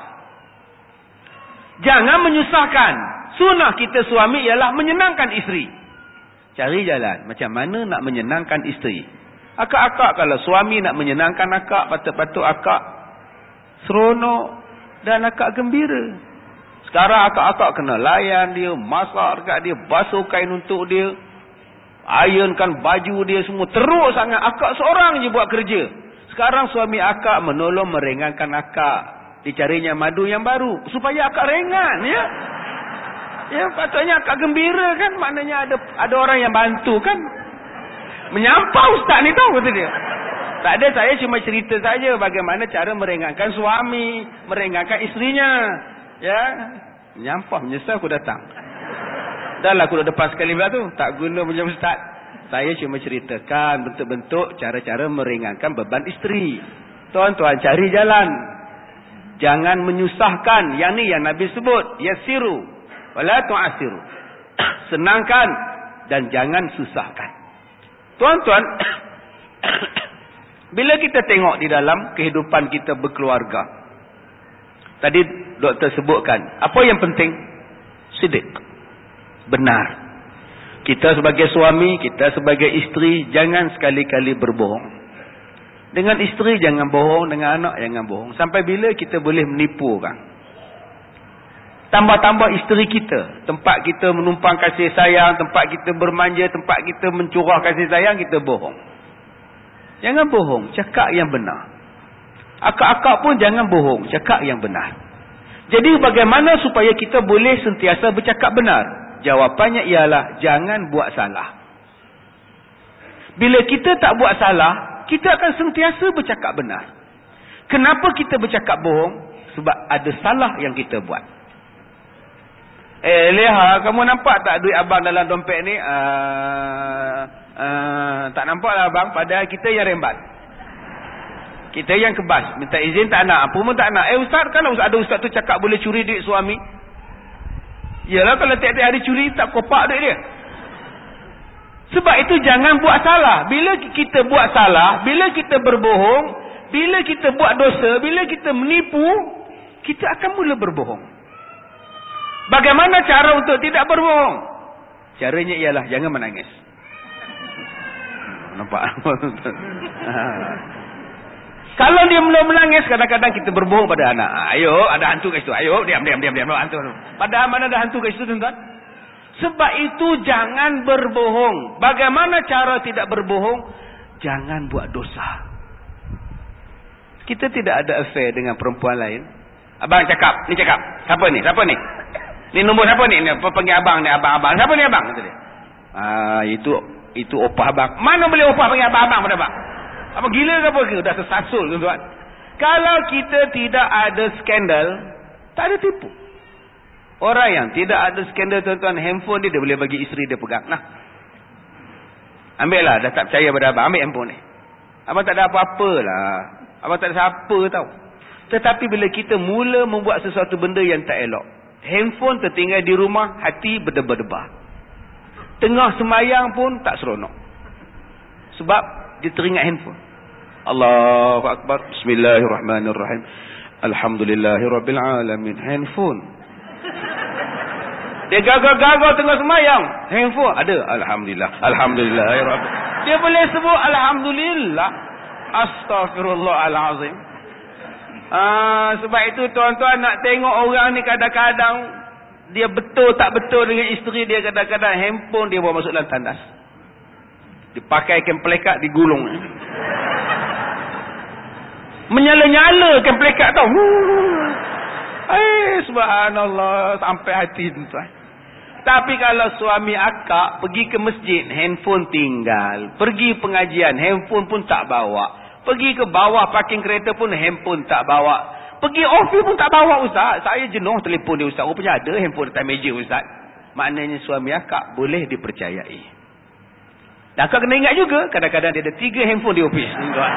Jangan menyusahkan. Sunnah kita suami ialah menyenangkan isteri. Cari jalan. Macam mana nak menyenangkan isteri. Akak-akak kalau suami nak menyenangkan akak, patut-patut akak seronok dan akak gembira. Sekarang akak-akak kena layan dia, masak dekat dia, basuh kain untuk dia, ironkan baju dia semua. Teruk sangat. Akak seorang je buat kerja. Sekarang suami akak menolong meringankan akak. Dicarinya madu yang baru supaya akak ringan, ya. Ya, patutnya akak gembira kan. Maknanya ada ada orang yang bantu kan. Menyampah ustaz ni tahu kata dia. Tak ada, saya cuma cerita saja bagaimana cara meringankan suami, meringankan isterinya. Ya, menyampah, menyesal aku datang. Dah lah aku dah depan sekali pula tu. Tak guna punya ustaz. Saya cuma ceritakan bentuk-bentuk cara-cara meringankan beban isteri. Tuan-tuan cari jalan. Jangan menyusahkan. Yang ni yang Nabi sebut. Yassiru wala tu'asiru. Senangkan dan jangan susahkan. Tuan-tuan, bila kita tengok di dalam kehidupan kita berkeluarga. Tadi doktor sebutkan. Apa yang penting? Siddiq. Benar. Kita sebagai suami, kita sebagai isteri, jangan sekali-kali berbohong. Dengan isteri jangan bohong, dengan anak jangan bohong. Sampai bila kita boleh menipu orang? Tambah-tambah isteri kita. Tempat kita menumpang kasih sayang, tempat kita bermanja, tempat kita mencurah kasih sayang, kita bohong. Jangan bohong, cakap yang benar. Akak-akak pun jangan bohong, cakap yang benar. Jadi bagaimana supaya kita boleh sentiasa bercakap benar? Jawapannya ialah jangan buat salah. Bila kita tak buat salah, kita akan sentiasa bercakap benar. Kenapa kita bercakap bohong? Sebab ada salah yang kita buat. Eh Leha, kamu nampak tak duit abang dalam dompet ni? Uh, uh, tak nampak lah abang. Padahal kita yang rembat. Kita yang kebas. Minta izin tak nak. Apa pun tak nak. Eh ustaz, kalau ada ustaz tu cakap boleh curi duit suami. Yalah, kalau tiap-tiap hari curi tak kopak duit dia. Sebab itu jangan buat salah. Bila kita buat salah, bila kita berbohong, bila kita buat dosa, bila kita menipu, kita akan mula berbohong. Bagaimana cara untuk tidak berbohong? Caranya ialah jangan menangis. Nampak? Kalau dia mula menangis, kadang-kadang kita berbohong pada anak. Ayo, ada hantu kat situ. Ayo, diam, diam, diam, diam. Hantu. Padahal mana ada hantu kat situ, tuan-tuan? Sebab itu jangan berbohong. Bagaimana cara tidak berbohong? Jangan buat dosa. Kita tidak ada affair dengan perempuan lain. Abang cakap, ni cakap. Siapa ni? Siapa ni? Ni nombor siapa ni? Ni panggil abang ni, abang-abang. Siapa ni abang? Kata dia. Ah, itu itu opah abang. Mana boleh opah panggil abang-abang pada abang? Apa gila ke apa ke? Dah tersasul, tuan-tuan. Kalau kita tidak ada skandal, tak ada tipu. Orang yang tidak ada skandal, tuan-tuan, handphone dia, dia boleh bagi isteri dia pegang. Nah, ambil lah, dah tak percaya pada abang, ambil handphone ni. Abang tak ada apa-apa lah. Abang tak ada siapa tahu. Tetapi bila kita mula membuat sesuatu benda yang tak elok, handphone tertinggal di rumah, hati berdebar-debar. Tengah semayang pun tak seronok. Sebab dia teringat handphone. Allahu Akbar. Bismillahirrahmanirrahim. Alhamdulillahirrabbilalamin. Handphone. Dia gagal-gagal tengah semayang. Handphone ada. Alhamdulillah. Alhamdulillah. Dia boleh sebut Alhamdulillah. Astaghfirullahalazim. Ah, sebab itu tuan-tuan nak tengok orang ni kadang-kadang dia betul tak betul dengan isteri dia, kadang-kadang handphone dia bawa masuk dalam tandas. Dipakaikan pelekat, digulung. Menyala-nyala kan pelekat tau. Eh, subhanallah, sampai hati tuan. Tapi kalau suami akak pergi ke masjid, handphone tinggal. Pergi pengajian, handphone pun tak bawa. Pergi ke bawah parking kereta pun handphone tak bawa. Pergi office pun tak bawa, ustaz. Saya jenuh telefon dia, ustaz. Rupanya ada handphone atas meja, ustaz. Maknanya suami akak boleh dipercayai. Dan akak kena ingat juga, kadang-kadang dia ada tiga handphone di office.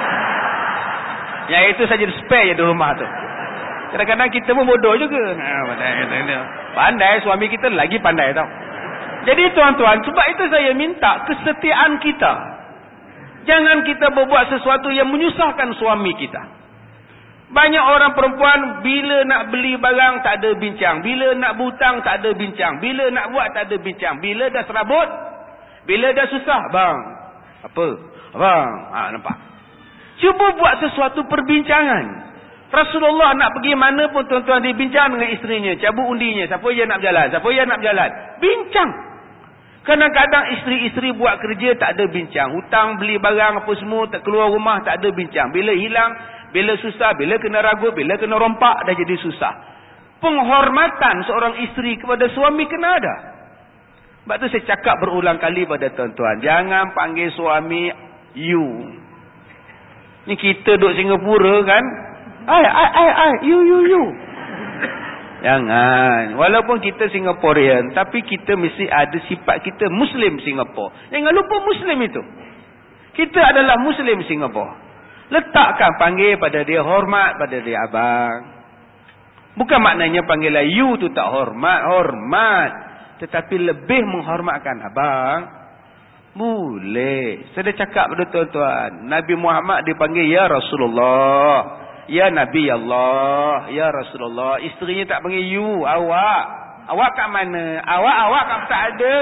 Yang itu saja spare je di rumah tu. Kadang-kadang kita pun bodoh juga. Pandai, suami kita lagi pandai tau. Jadi tuan-tuan, sebab itu saya minta kesetiaan kita. Jangan kita berbuat sesuatu yang menyusahkan suami kita. Banyak orang perempuan bila nak beli barang tak ada bincang. Bila nak butang tak ada bincang. Bila nak buat tak ada bincang. Bila dah serabut, bila dah susah, bang. Apa? Abang. Ha, nampak? Cuba buat sesuatu perbincangan. Rasulullah nak pergi mana pun tuan-tuan dia bincang dengan isterinya. Cabut undinya. Siapa yang nak berjalan? Siapa yang nak berjalan? Bincang. Kadang-kadang isteri-isteri buat kerja tak ada bincang. Hutang, beli barang apa semua, tak keluar rumah tak ada bincang. Bila hilang, bila susah, bila kena ragut, bila kena rompak, dah jadi susah. Penghormatan seorang isteri kepada suami kena ada. Sebab tu saya cakap berulang kali pada tuan-tuan. Jangan panggil suami you. Ni kita duduk Singapura kan. Ai, ai, ai, ai, you, you, you. Jangan. Walaupun kita Singaporean, tapi kita mesti ada sifat kita Muslim Singapura. Jangan lupa Muslim itu. Kita adalah Muslim Singapura. Letakkan panggil pada dia hormat, pada dia abang. Bukan maknanya panggilan you tu tak hormat. Hormat. Tetapi lebih menghormatkan abang. Boleh. Saya dah cakap pada tuan-tuan. Nabi Muhammad dipanggil Ya Rasulullah. Ya Nabi Allah, Ya Rasulullah. Isterinya tak panggil you, awak. Awak kat mana? Awak, awak kat tak ada.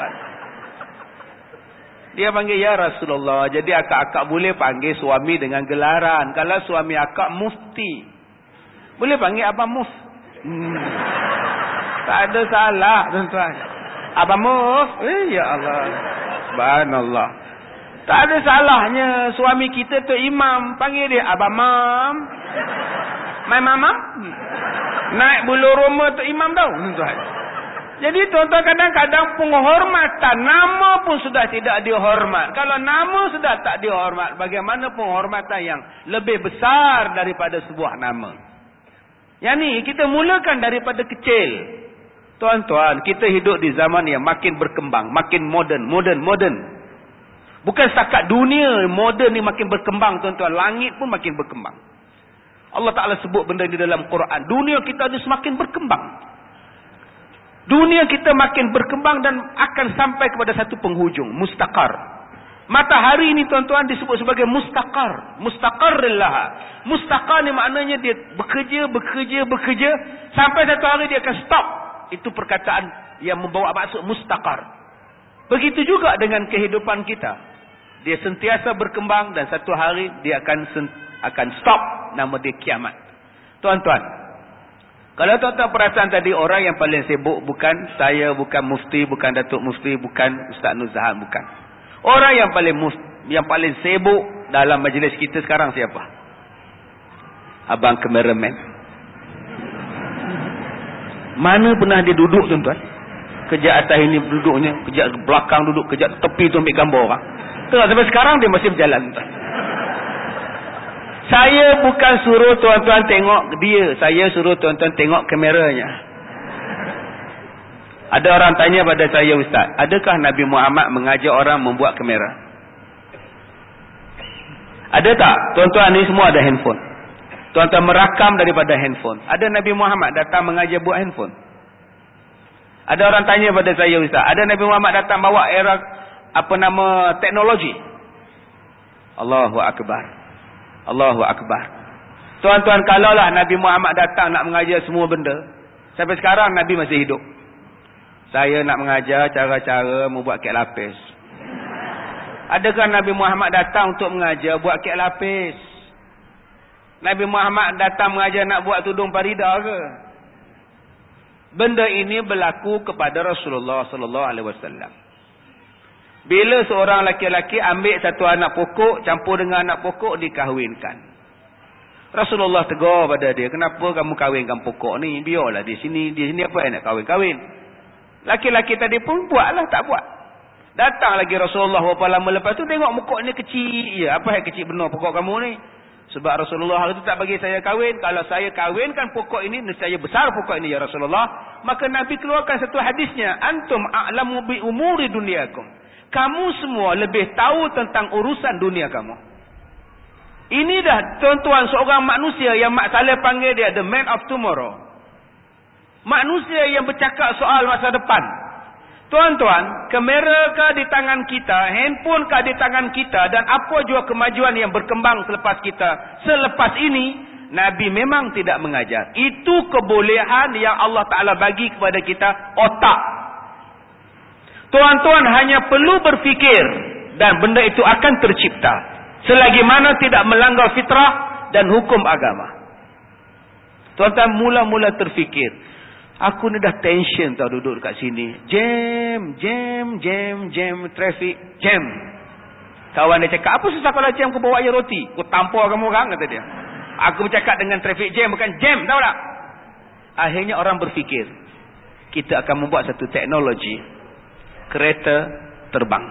Dia panggil Ya Rasulullah. Jadi akak-akak boleh panggil suami dengan gelaran. Kalau suami akak mufti, boleh panggil Abang Muf. Hmm. Tak ada salah, tuan-tuan. Abang Muf. Eh, ya Allah. Subhanallah. Tak ada salahnya suami kita tu imam. Panggil dia Abang Mam. My Mama. Naik bulu roma tu imam tau. Tuan. Jadi tuan-tuan kadang-kadang penghormatan. Nama pun sudah tidak dihormat. Kalau nama sudah tak dihormat. Bagaimana penghormatan yang lebih besar daripada sebuah nama. Yang ni kita mulakan daripada kecil. Tuan-tuan, kita hidup di zaman yang makin berkembang, makin moden, moden, moden. Bukan setakat dunia moden ni makin berkembang, tuan-tuan. Langit pun makin berkembang. Allah Ta'ala sebut benda ni dalam Quran. Dunia kita ni semakin berkembang. Dunia kita makin berkembang dan akan sampai kepada satu penghujung. Mustaqar. Matahari ni tuan-tuan disebut sebagai mustaqar. Mustaqarrillah. Mustaqar ni maknanya dia bekerja, bekerja, bekerja. Sampai satu hari dia akan stop. Itu perkataan yang membawa maksud mustaqar. Begitu juga dengan kehidupan kita. Dia sentiasa berkembang dan satu hari dia akan akan stop. Nama dia kiamat. Tuan-tuan, kalau tuan-tuan perasan tadi, orang yang paling sibuk bukan saya, bukan mufti, bukan Datuk Mufti, bukan Ustaz Nuzahan, bukan. Orang yang paling mufti, yang paling sibuk dalam majlis kita sekarang siapa? Abang kameraman. Mana pernah dia duduk, tuan-tuan? Kejap atas ini duduknya, kejap belakang duduk, kejap tepi tu ambil gambar orang. Tengok sampai sekarang dia masih berjalan, tuan-tuan. Saya bukan suruh tuan-tuan tengok dia. Saya suruh tuan-tuan tengok kameranya. Ada orang tanya pada saya, Ustaz, adakah Nabi Muhammad mengajar orang membuat kamera? Ada tak? Tuan-tuan ni semua ada handphone. Tuan-tuan merakam daripada handphone. Ada Nabi Muhammad datang mengajar buat handphone? Ada orang tanya pada saya, Ustaz, ada Nabi Muhammad datang bawa era apa nama teknologi? Allahu Akbar. Allahu Akbar. Tuan-tuan, kalaulah Nabi Muhammad datang nak mengajar semua benda, sampai sekarang Nabi masih hidup. Saya nak mengajar cara-cara membuat kek lapis. Adakah Nabi Muhammad datang untuk mengajar buat kek lapis? Nabi Muhammad datang mengajar nak buat tudung parida ke? Benda ini berlaku kepada Rasulullah sallallahu alaihi wasallam. Bila seorang laki-laki ambil satu anak pokok, campur dengan anak pokok, dikahwinkan. Rasulullah tegur pada dia, kenapa kamu kahwinkan pokok ni? Biarlah di sini, di sini apa yang nak kahwin-kahwin? Laki-laki tadi pun buatlah, tak buat. Datang lagi Rasulullah berapa lama lepas tu, tengok pokok ni kecil. Ya, apa yang kecil benar pokok kamu ni? Sebab Rasulullah hari tu tak bagi saya kahwin. Kalau saya kahwinkan pokok ini, nescaya besar pokok ini ya Rasulullah. Maka Nabi keluarkan satu hadisnya, antum a'lamu bi umuri dunyakum. Kamu semua lebih tahu tentang urusan dunia kamu. Ini dah tuan-tuan seorang manusia yang Mak Saleh panggil dia the man of tomorrow. Manusia yang bercakap soal masa depan. Tuan-tuan, kamera kah di tangan kita, handphone kah di tangan kita, dan apa jua kemajuan yang berkembang selepas kita, selepas ini, Nabi memang tidak mengajar. Itu kebolehan yang Allah Ta'ala bagi kepada kita, otak. Tuan-tuan hanya perlu berfikir dan benda itu akan tercipta. Selagi mana tidak melanggar fitrah dan hukum agama. Tuan-tuan mula-mula terfikir, aku ni dah tension tau duduk dekat sini. Jam, jam, jam, jam, traffic, jam. Kawan dia cakap, apa susah kalau jam, aku bawa air roti. Aku tampar kamu orang, kata dia. Aku bercakap dengan traffic jam, bukan jam, tahu tak? Akhirnya orang berfikir, kita akan membuat satu teknologi kereta terbang.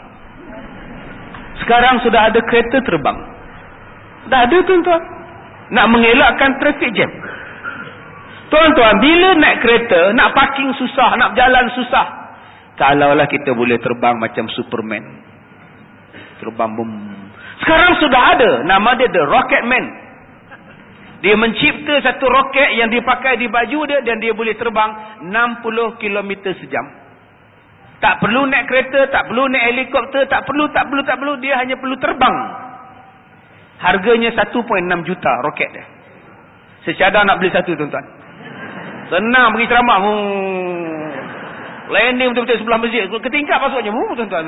Sekarang sudah ada kereta terbang. Dah ada, tuan-tuan. Nak mengelakkan traffic jam. Tuan-tuan, bila naik kereta, nak parking susah, nak berjalan susah. Kalaulah kita boleh terbang macam Superman. Terbang bum. Sekarang sudah ada, nama dia The Rocket Man. Dia mencipta satu roket yang dipakai di baju dia dan dia boleh terbang enam puluh kilometer sejam. Tak perlu naik kereta, tak perlu naik helikopter, tak perlu, tak perlu, tak perlu. Dia hanya perlu terbang. Harganya satu perpuluhan enam juta roket dia. Secadah nak beli satu, tuan-tuan. Senang pergi ceramah. Hmm. Landing betul-betul sebelah masjid. Ketingkat masuknya. Hmm, tuan-tuan.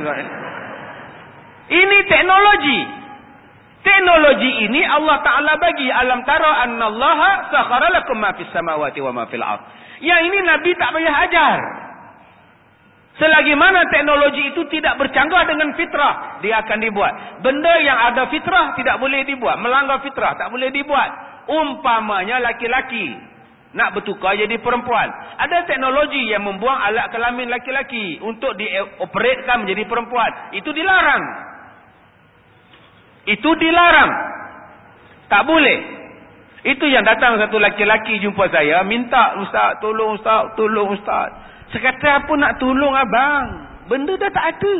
Ini teknologi. Teknologi ini Allah Ta'ala bagi. Alam tara annallaha sakhara lakum ma fis samawati wa ma fil ard. Yang ini Nabi tak payah ajar. Selagi mana teknologi itu tidak bercanggah dengan fitrah, dia akan dibuat. Benda yang ada fitrah tidak boleh dibuat. Melanggar fitrah tak boleh dibuat. Umpamanya laki-laki nak bertukar jadi perempuan. Ada teknologi yang membuang alat kelamin laki-laki untuk dioperatkan menjadi perempuan. Itu dilarang. Itu dilarang. Tak boleh. Itu yang datang satu laki-laki jumpa saya, minta, "Ustaz, tolong Ustaz, tolong Ustaz." Saya kata, "Apa nak tolong abang? Benda dah tak ada."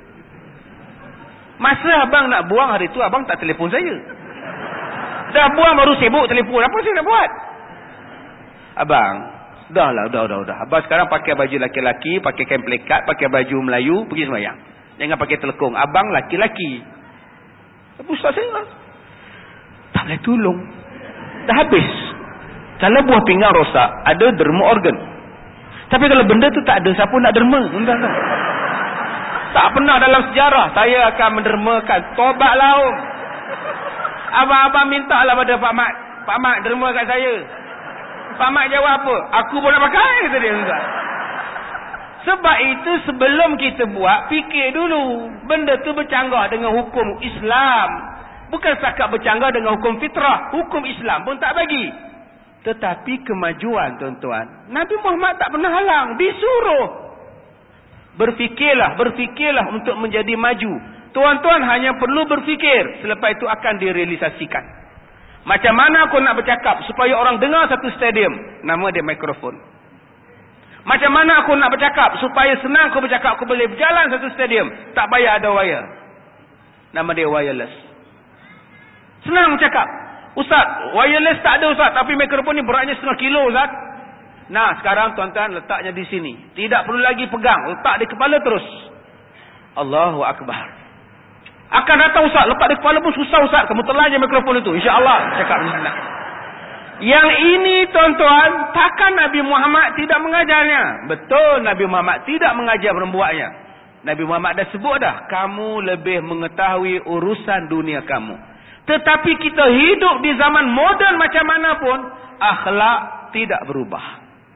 Masa abang nak buang hari tu, abang tak telefon saya. Dah buang baru sibuk telefon. Apa saya nak buat? Abang, dah lah, dah, dah, dah. Abang sekarang pakai baju laki-laki, pakai kain pelekat, pakai baju Melayu, pergi sembahyang. Jangan pakai telekung. Abang laki-laki. Apa Ustaz saya? Tak boleh tolong. Dah habis. Kalau buah pinggang rosak, ada derma organ. Tapi kalau benda tu tak ada, siapa nak derma? Entah tak. Tak pernah dalam sejarah saya akan mendermakan. Tobatlah om. Abang-abang minta lah pada Pak Mat. Pak Mat derma kat saya. Pak Mat jawab apa? Aku pun nak pakai, kata dia. Entah. Sebab itu sebelum kita buat, fikir dulu. Benda tu bercanggah dengan hukum Islam. Bukan setakat bercanggah dengan hukum fitrah. Hukum Islam pun tak bagi. Tetapi kemajuan, tuan-tuan, Nabi Muhammad tak pernah halang. Disuruh. Berfikirlah, berfikirlah untuk menjadi maju. Tuan-tuan hanya perlu berfikir. Selepas itu akan direalisasikan. Macam mana aku nak bercakap supaya orang dengar satu stadium? Nama dia mikrofon. Macam mana aku nak bercakap supaya senang aku bercakap, aku boleh berjalan satu stadium, tak payah ada wire? Nama dia wireless. Senang bercakap. Ustaz, wireless tak ada Ustaz, tapi mikrofon ni beratnya setengah kilo Ustaz. Nah, sekarang tuan-tuan letaknya di sini. Tidak perlu lagi pegang, letak di kepala terus. Allahu Akbar. Akan datang Ustaz, letak di kepala pun susah Ustaz. Kamu telan je mikrofon itu, insya-Allah. Cakap senang. Yang ini tuan-tuan, takkan Nabi Muhammad tidak mengajarnya? Betul, Nabi Muhammad tidak mengajar membuatnya. Nabi Muhammad dah sebut dah, kamu lebih mengetahui urusan dunia kamu. Tetapi kita hidup di zaman moden macam mana pun, akhlak tidak berubah.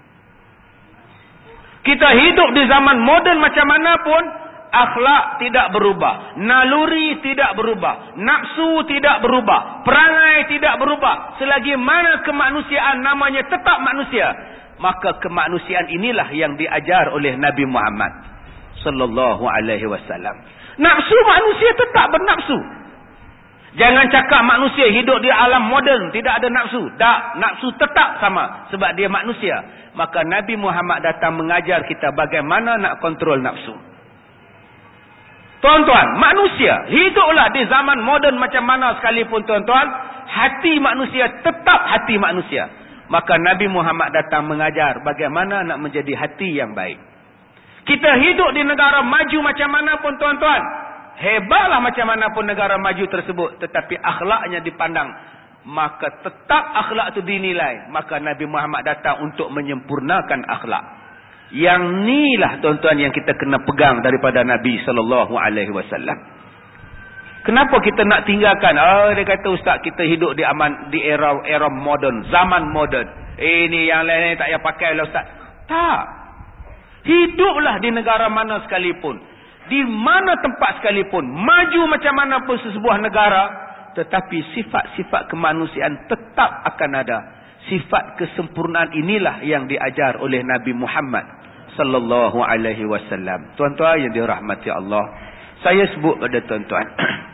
Kita hidup di zaman moden macam mana pun, akhlak tidak berubah. Naluri tidak berubah. Nafsu tidak berubah. Perangai tidak berubah. Selagi mana kemanusiaan namanya tetap manusia, maka kemanusiaan inilah yang diajar oleh Nabi Muhammad sallallahu alaihi wasallam. Nafsu manusia tetap bernafsu. Jangan cakap manusia hidup di alam moden tidak ada nafsu. Tak, nafsu tetap sama sebab dia manusia. Maka Nabi Muhammad datang mengajar kita bagaimana nak kontrol nafsu. Tuan-tuan, manusia hiduplah di zaman moden macam mana sekalipun tuan-tuan, hati manusia tetap hati manusia. Maka Nabi Muhammad datang mengajar bagaimana nak menjadi hati yang baik. Kita hidup di negara maju macam mana pun tuan-tuan, hebatlah macam mana pun negara maju tersebut, tetapi akhlaknya dipandang, maka tetap akhlak itu dinilai. Maka Nabi Muhammad datang untuk menyempurnakan akhlak. Yang inilah tuan-tuan yang kita kena pegang daripada Nabi sallallahu alaihi wasallam. Kenapa kita nak tinggalkan? Oh, dia kata ustaz, kita hidup di aman di era era moden, zaman moden. Eh, ini yang lain tak payah pakai lah ustaz. Tak. Hiduplah di negara mana sekalipun, di mana tempat sekalipun, maju macam mana pun sesebuah negara, tetapi sifat-sifat kemanusiaan tetap akan ada. Sifat kesempurnaan inilah yang diajar oleh Nabi Muhammad sallallahu alaihi wasallam. Tuan-tuan yang dirahmati Allah, saya sebut pada tuan-tuan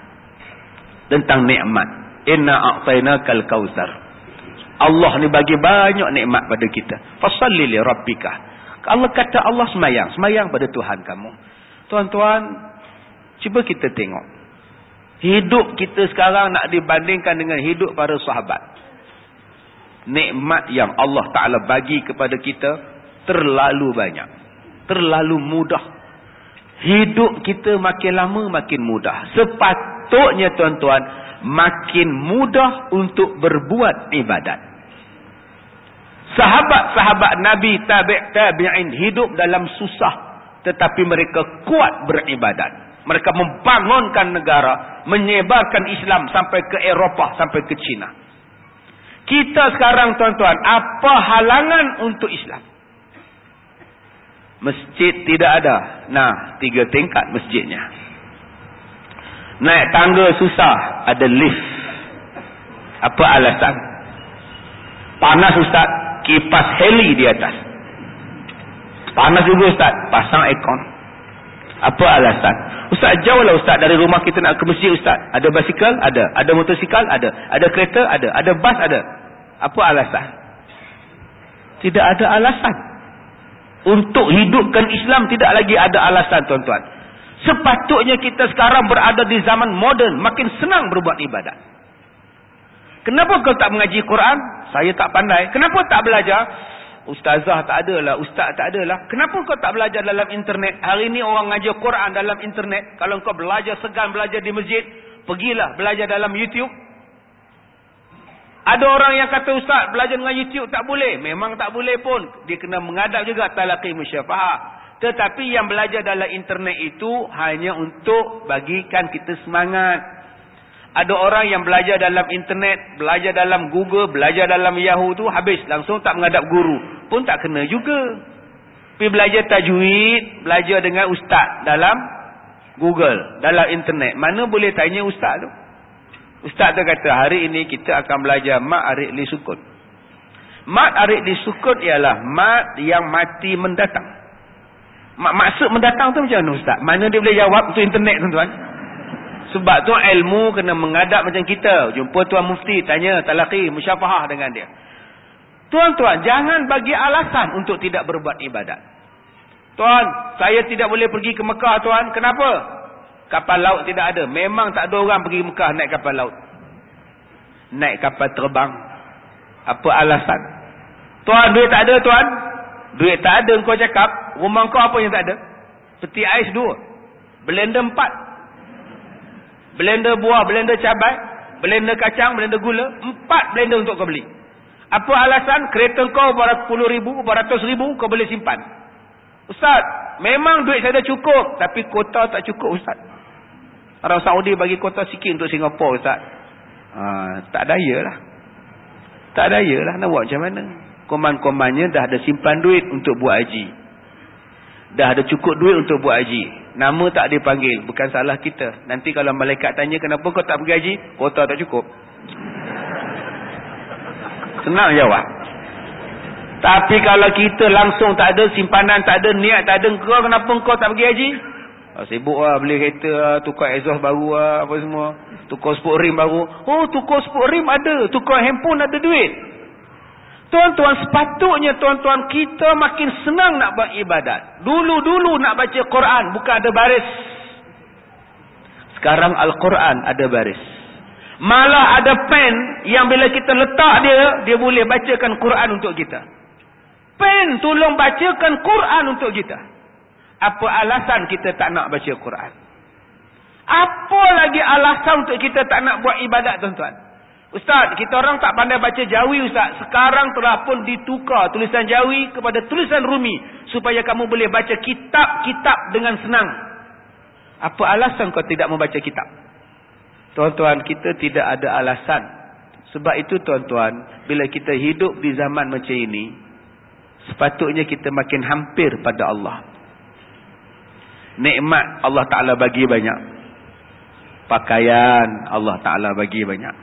tentang nikmat. Inna a'tainakal kautsar. Allah ni bagi banyak nikmat pada kita. Fashalli li rabbika. Allah kata Allah semayang, semayang pada Tuhan kamu. Tuan-tuan, cuba kita tengok. Hidup kita sekarang nak dibandingkan dengan hidup para sahabat. Nikmat yang Allah Ta'ala bagi kepada kita terlalu banyak. Terlalu mudah. Hidup kita makin lama makin mudah. Sepatutnya tuan-tuan, makin mudah untuk berbuat ibadat. Sahabat-sahabat Nabi, tabi' tabi'in hidup dalam susah, tetapi mereka kuat beribadat. Mereka membangunkan negara, menyebarkan Islam sampai ke Eropah, sampai ke China. Kita sekarang tuan-tuan, apa halangan untuk Islam? Masjid tidak ada. Nah, tiga tingkat masjidnya. Naik tangga susah, ada lift. Apa alasan? Panas ustaz, kipas heli di atas. Panas juga ustaz, pasang aircon. Apa alasan? Ustaz, jauh lah ustaz dari rumah kita nak ke masjid ustaz. Ada basikal? Ada. Ada motosikal? Ada. Ada kereta? Ada. Ada bas? Ada. Apa alasan? Tidak ada alasan. Untuk hidupkan Islam tidak lagi ada alasan, tuan-tuan. Sepatutnya kita sekarang berada di zaman moden, makin senang berbuat ibadat. Kenapa kau tak mengaji Quran? Saya tak pandai. Kenapa tak belajar? Ustazah tak adalah, ustaz tak adalah. Kenapa kau tak belajar dalam internet? Hari ini orang ngajar Quran dalam internet. Kalau kau belajar segan belajar di masjid, pergilah belajar dalam YouTube. Ada orang yang kata, ustaz, belajar dengan YouTube tak boleh. Memang tak boleh pun. Dia kena mengadap juga talaqi musyafahah. Tetapi yang belajar dalam internet itu hanya untuk bagikan kita semangat. Ada orang yang belajar dalam internet, belajar dalam Google, belajar dalam Yahoo tu habis. Langsung tak menghadap guru. Pun tak kena juga. Tapi belajar tajwid, belajar dengan ustaz dalam Google, dalam internet. Mana boleh tanya ustaz tu? Ustaz tu kata, hari ini kita akan belajar mat arik li sukun. Mat arik li sukun ialah mat yang mati mendatang. Mak maksud mendatang tu macam mana ustaz? Mana dia boleh jawab untuk internet, tuan-tuan? Sebab tu ilmu kena mengadap macam kita. Jumpa tuan mufti, tanya talaqi musyafahah dengan dia. Tuan-tuan, jangan bagi alasan untuk tidak berbuat ibadat. Tuan, saya tidak boleh pergi ke Mekah, tuan. Kenapa? Kapal laut tidak ada. Memang tak ada orang pergi Mekah naik kapal laut. Naik kapal terbang. Apa alasan? Tuan, duit tak ada, tuan. Duit tak ada, kau cakap. Rumah kau apa yang tak ada? Peti ais dua. Blender empat. Blender buah, blender cabai, blender kacang, blender gula. Empat blender untuk kau beli. Apa alasan? Kereta kau berapa puluh ribu, beratus ribu, kau boleh simpan. Ustaz, memang duit saya dah cukup. Tapi kota tak cukup, ustaz. Orang Saudi bagi kota sikit untuk Singapura, ustaz. Ha, tak daya lah. Tak daya lah. Nak buat macam mana? Koman-komannya dah ada simpan duit untuk buat haji. Dah ada cukup duit untuk buat haji. Nama tak dipanggil. Bukan salah kita. Nanti kalau malaikat tanya kenapa kau tak pergi haji, kota tak cukup. Senang jawab. Tapi kalau kita langsung tak ada simpanan, tak ada niat, tak ada, kau kenapa kau tak pergi haji? Ah, sibuk lah beli kereta lah, tukar exhaust baru lah, apa semua. Tukar sport rim baru. Oh, tukar sport rim ada. Tukar handphone ada duit. Tuan-tuan, sepatutnya tuan-tuan kita makin senang nak buat ibadat. Dulu-dulu nak baca Quran bukan ada baris. Sekarang Al-Quran ada baris. Malah ada pen yang bila kita letak dia, dia boleh bacakan Quran untuk kita. Pen tolong bacakan Quran untuk kita. Apa alasan kita tak nak baca Quran? Apa lagi alasan untuk kita tak nak buat ibadat, tuan-tuan? Ustaz, kita orang tak pandai baca Jawi, ustaz. Sekarang telah pun ditukar tulisan Jawi kepada tulisan Rumi supaya kamu boleh baca kitab-kitab dengan senang. Apa alasan kau tidak membaca kitab? Tuan-tuan, kita tidak ada alasan. Sebab itu, tuan-tuan, bila kita hidup di zaman macam ini, sepatutnya kita makin hampir pada Allah. Nikmat Allah Ta'ala bagi banyak. Pakaian Allah Ta'ala bagi banyak.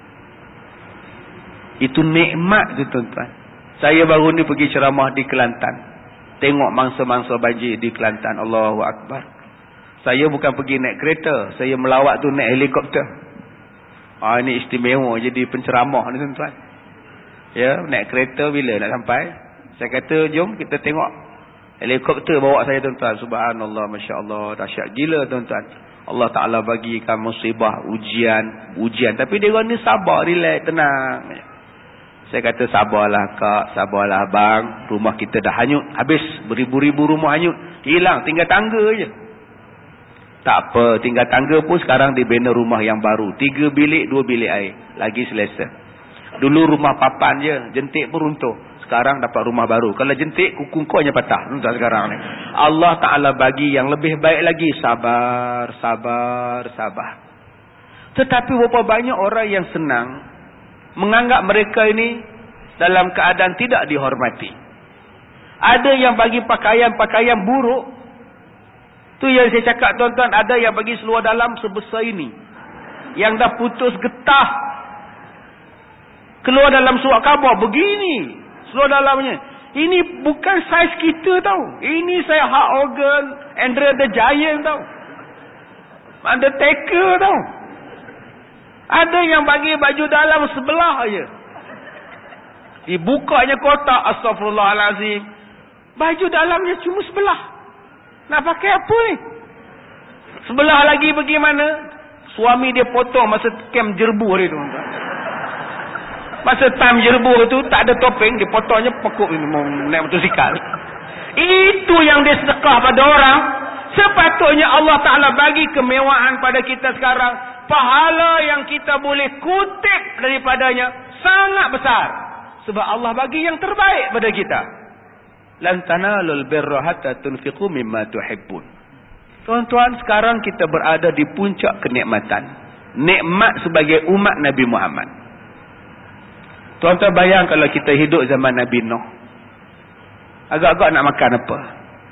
Itu nikmat tu, tuan-tuan. Saya baru ni pergi ceramah di Kelantan. Tengok mangsa-mangsa banjir di Kelantan. Allahu Akbar. Saya bukan pergi naik kereta. Saya melawat tu naik helikopter. Ah, ini istimewa jadi penceramah ni, tuan-tuan. Ya, naik kereta bila nak sampai? Saya kata, jom kita tengok helikopter bawa saya, tuan-tuan. Subhanallah, Masya Allah. Dahsyat gila, tuan-tuan. Allah Ta'ala bagikan musibah, ujian, ujian. Tapi dia orang ni sabar, relax, tenang. Saya kata, sabarlah kak, sabarlah bang. Rumah kita dah hanyut. Habis beribu-ribu rumah hanyut. Hilang, tinggal tangga je. Tak apa, tinggal tangga pun sekarang dibina rumah yang baru. Tiga bilik, dua bilik air. Lagi selesa. Dulu rumah papan je, jentik pun runtuh. Sekarang dapat rumah baru. Kalau jentik, kuku kau hanya patah. Entah sekarang ni. Allah Ta'ala bagi yang lebih baik lagi. Sabar, sabar, sabar. Tetapi berapa banyak orang yang senang menganggap mereka ini dalam keadaan tidak dihormati. Ada yang bagi pakaian-pakaian buruk. Tu yang saya cakap, tuan-tuan. Ada yang bagi seluar dalam sebesar ini. Yang dah putus getah. Keluar dalam surat khabar begini. Seluar dalamnya. Ini bukan saiz kita tau. Ini saya Hulk Hogan, Andre the Giant tau. Undertaker tau. Ada yang bagi baju dalam sebelah aja. Dibukanya kotak, astagfirullahalazim. Baju dalamnya cuma sebelah. Nak pakai apa ni? Sebelah lagi bagaimana? Suami dia potong masa kem jerbu hari tu. Masa time jerbu tu tak ada topeng, dia potongnya pekuk ni mau naik motosikal. Itu yang dia sedekah pada orang. Sepatutnya Allah Ta'ala bagi kemewahan pada kita sekarang. Pahala yang kita boleh kutip daripadanya sangat besar. Sebab Allah bagi yang terbaik pada kita. Lan tanalul birra hatta tunfiqu mimma tuhibbun. Tuan-tuan, sekarang kita berada di puncak kenikmatan. Nikmat sebagai umat Nabi Muhammad. Tuan-tuan bayang kalau kita hidup zaman Nabi Nuh. Agak-agak nak makan apa?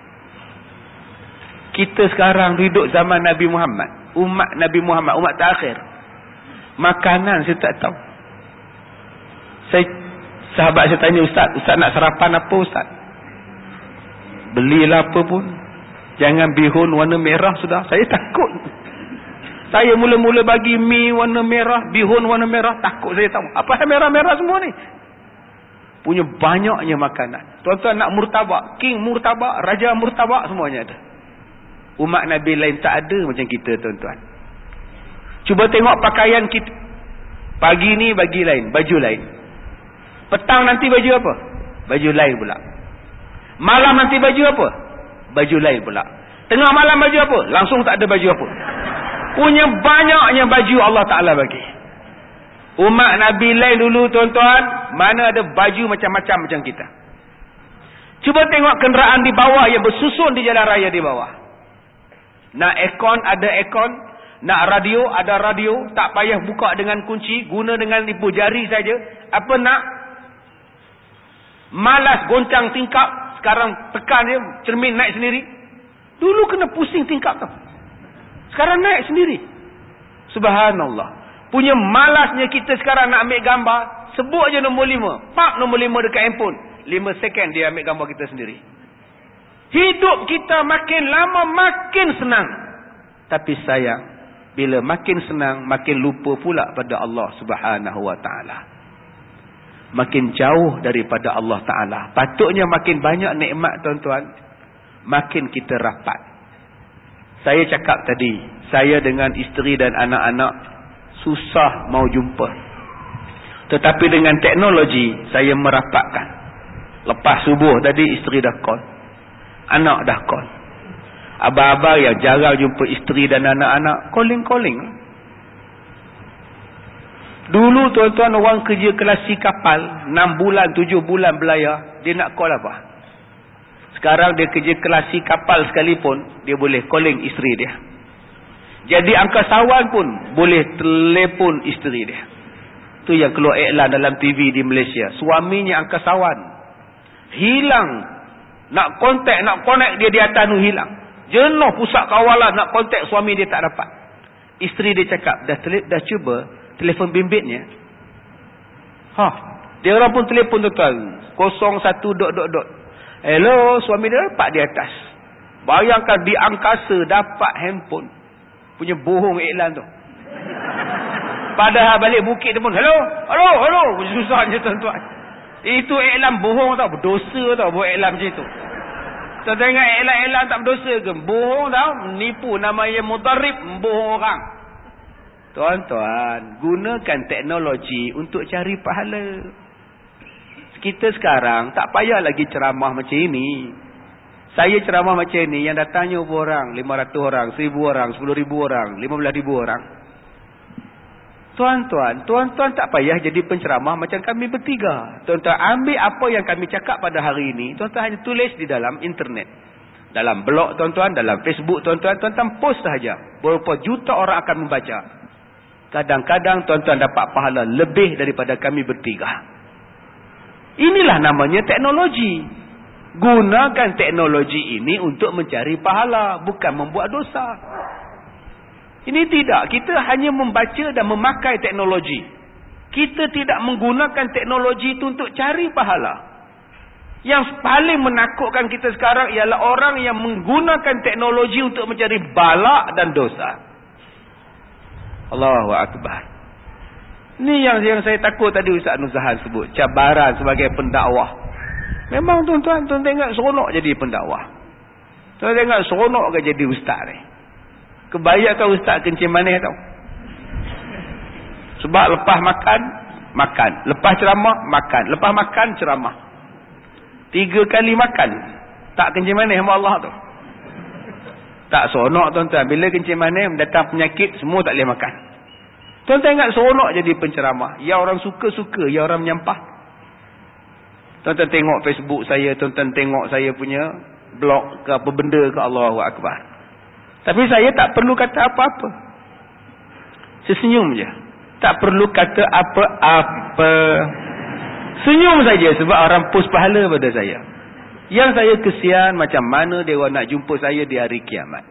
Kita sekarang hidup zaman Nabi Muhammad. Umat Nabi Muhammad, umat terakhir. Makanan saya tak tahu. Saya, sahabat saya tanya, Ustaz, Ustaz nak sarapan apa Ustaz? Belilah apa pun. Jangan bihun warna merah sudah. Saya takut. Saya mula-mula bagi mi warna merah, bihun warna merah, takut saya tahu. Apa yang merah-merah semua ni? Punya banyaknya makanan. Tuan-tuan nak murtabak, king murtabak, raja murtabak, semuanya ada. Umat Nabi lain tak ada macam kita, tuan-tuan. Cuba tengok pakaian kita. Pagi ni bagi lain, baju lain. Petang nanti baju apa? Baju lain pula. Malam nanti baju apa? Baju lain pula. Tengah malam baju apa? Langsung tak ada baju apa. Punya banyaknya baju Allah Ta'ala bagi. Umat Nabi lain dulu, tuan-tuan, mana ada baju macam-macam macam kita. Cuba tengok kenderaan di bawah yang bersusun di jalan raya di bawah. Nak aircon, ada aircon. Nak radio, ada radio. Tak payah buka dengan kunci, guna dengan ibu jari saja. Apa nak? Malas goncang tingkap, sekarang tekan dia, cermin naik sendiri. Dulu kena pusing tingkap tu, sekarang naik sendiri. Subhanallah. Punya malasnya kita sekarang nak ambil gambar, sebut je nombor lima, pak nombor lima dekat handphone, lima second dia ambil gambar kita sendiri. Hidup kita makin lama makin senang. Tapi sayang, bila makin senang, makin lupa pula pada Allah Subhanahu wa ta'ala. Makin jauh daripada Allah Ta'ala. Patutnya makin banyak nikmat, tuan-tuan, makin kita rapat. Saya cakap tadi, saya dengan isteri dan anak-anak susah mau jumpa. Tetapi dengan teknologi, saya merapatkan. Lepas subuh tadi, isteri dah call, anak dah call. Abang-abang yang jarang jumpa isteri dan anak-anak, calling-calling. Dulu, tuan-tuan, orang kerja kelasi kapal, enam bulan, tujuh bulan belayar, dia nak call apa? Sekarang dia kerja kelasi kapal sekalipun, dia boleh calling isteri dia. Jadi angkasawan pun boleh telefon isteri dia. Tu yang keluar iklan dalam T V di Malaysia. Suaminya angkasawan, hilang. Nak kontak, nak connect dia di atas tu hilang. Jenuh pusat kawalan nak kontak suami dia tak dapat. Isteri dia cakap, dah tele, dah cuba telefon bimbitnya. Ha, dia orang pun telefon, tuan-tuan, kosong satu dot dot dot. Hello, suami dia dapat di atas. Bayangkan di angkasa dapat handphone. Punya bohong iklan tu. Padahal balik bukit dia pun, hello, hello, hello. Susahnya, tuan-tuan. Itu iklan bohong tau, berdosa tau buat iklan macam tu. Tuan-tuan ingat iklan-iklan tak berdosa ke? Bohong tau, menipu, namanya mudarrib, bohong orang. Tuan-tuan, gunakan teknologi untuk cari pahala. Kita sekarang tak payah lagi ceramah macam ini. Saya ceramah macam ini, yang datangnya berapa orang? lima ratus orang, seribu orang, sepuluh ribu orang, lima belas ribu orang. Tuan-tuan, tuan-tuan tak payah jadi penceramah macam kami bertiga. Tuan-tuan ambil apa yang kami cakap pada hari ini, tuan-tuan hanya tulis di dalam internet. Dalam blog tuan-tuan, dalam Facebook tuan-tuan, tuan-tuan post sahaja. Berapa juta orang akan membaca. Kadang-kadang tuan-tuan dapat pahala lebih daripada kami bertiga. Inilah namanya teknologi. Gunakan teknologi ini untuk mencari pahala, bukan membuat dosa. Ini tidak. Kita hanya membaca dan memakai teknologi. Kita tidak menggunakan teknologi itu untuk cari pahala. Yang paling menakutkan kita sekarang ialah orang yang menggunakan teknologi untuk mencari bala dan dosa. Allahu Akbar. Ni yang, yang saya takut tadi Ustaz Nuzahan sebut. Cabaran sebagai pendakwah. Memang tuan-tuan, tuan tengok seronok jadi pendakwah. Tuan tengok seronok ke jadi ustaz ni. Kebanyakan ustaz kencing manis tau. Sebab lepas makan, makan. Lepas ceramah, makan. Lepas makan, ceramah. Tiga kali makan. Tak kencing manis sama Allah tu. Tak seronok tuan-tuan. Bila kencing manis, mendatang penyakit, semua tak boleh makan. Tuan-tuan ingat seronok jadi penceramah. Ya orang suka-suka, ya orang menyampah. Tuan-tuan tengok Facebook saya, tuan-tuan tengok saya punya blog ke apa benda ke, Allahu Akbar. Tapi saya tak perlu kata apa-apa. Sesenyum je. Tak perlu kata apa-apa. Senyum saja sebab orang post pahala pada saya. Yang saya kesian macam mana dia orang nak jumpa saya di hari kiamat.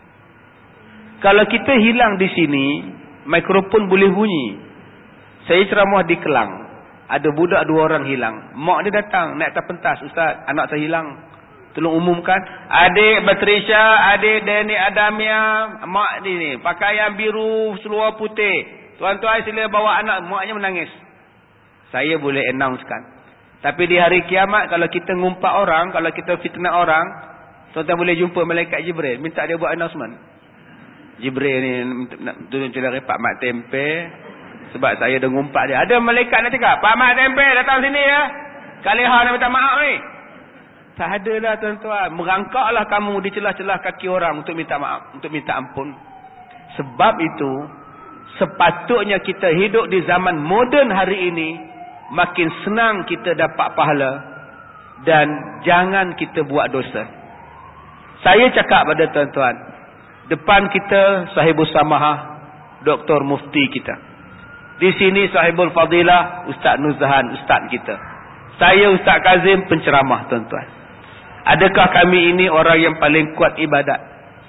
Kalau kita hilang di sini, mikrofon boleh bunyi. Saya ceramah di Kelang. Ada budak dua orang hilang. Mak dia datang naik atas pentas. Ustaz, anak saya hilang. Tolong umumkan. Adik Batrisha, adik Dani Adamia, mak ni ni. Pakaian biru, seluar putih. Tuan-tuan sila bawa anak. Maknya menangis. Saya boleh announcekan. Tapi di hari kiamat, kalau kita ngumpat orang, kalau kita fitnah orang, tuan-tuan boleh jumpa malaikat Jibril. Minta dia buat announcement. Jibril ni turun cerita Pak Mat Tempe. Sebab saya dah ngumpat dia. Ada malaikat nak cakap, Pak Mat Tempe datang sini ya. Kaliha nak minta maaf ni. Tak ada lah tuan-tuan. Merangkaklah kamu di celah-celah kaki orang untuk minta maaf, untuk minta ampun. Sebab itu, sepatutnya kita hidup di zaman moden hari ini, makin senang kita dapat pahala. Dan jangan kita buat dosa. Saya cakap pada tuan-tuan, depan kita sahibul samahah, Doktor Mufti kita. Di sini sahibul fadilah, Ustaz Nuzahan, Ustaz kita. Saya Ustaz Kazim, penceramah tuan-tuan. Adakah kami ini orang yang paling kuat ibadat?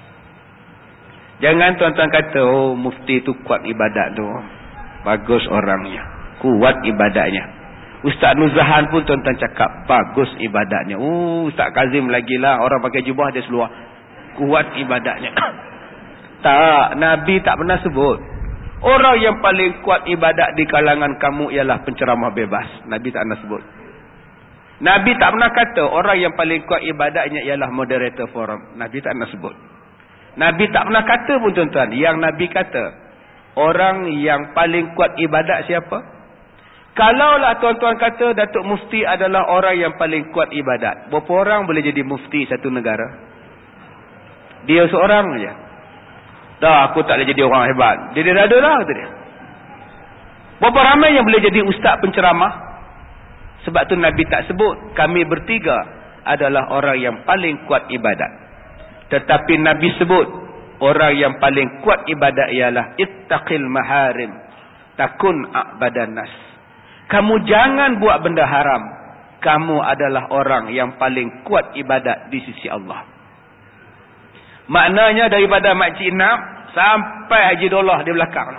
Jangan tuan-tuan kata, oh Mufti tu kuat ibadat tu. Bagus orangnya. Kuat ibadatnya. Ustaz Nuzahan pun tuan-tuan cakap, bagus ibadatnya. Oh Ustaz Kazim lagi lah, orang pakai jubah dia seluar. Kuat ibadatnya. Tak, Nabi tak pernah sebut. Orang yang paling kuat ibadat di kalangan kamu ialah penceramah bebas. Nabi tak pernah sebut. Nabi tak pernah kata orang yang paling kuat ibadatnya ialah moderator forum. Nabi tak pernah sebut. Nabi tak pernah kata pun tuan-tuan. Yang Nabi kata, orang yang paling kuat ibadat siapa? Kalaulah tuan-tuan kata Datuk Mufti adalah orang yang paling kuat ibadat, berapa orang boleh jadi mufti satu negara? Dia seorang saja. Dah, aku tak boleh jadi orang hebat. Dia dah ada lah, kata dia. Berapa ramai yang boleh jadi ustaz penceramah? Sebab tu Nabi tak sebut. Kami bertiga adalah orang yang paling kuat ibadat. Tetapi Nabi sebut, orang yang paling kuat ibadat ialah ittaqil maharim, takun a'badan nas. Kamu jangan buat benda haram. Kamu adalah orang yang paling kuat ibadat di sisi Allah. Maknanya daripada Makcik Nap sampai Haji Dollah di belakang.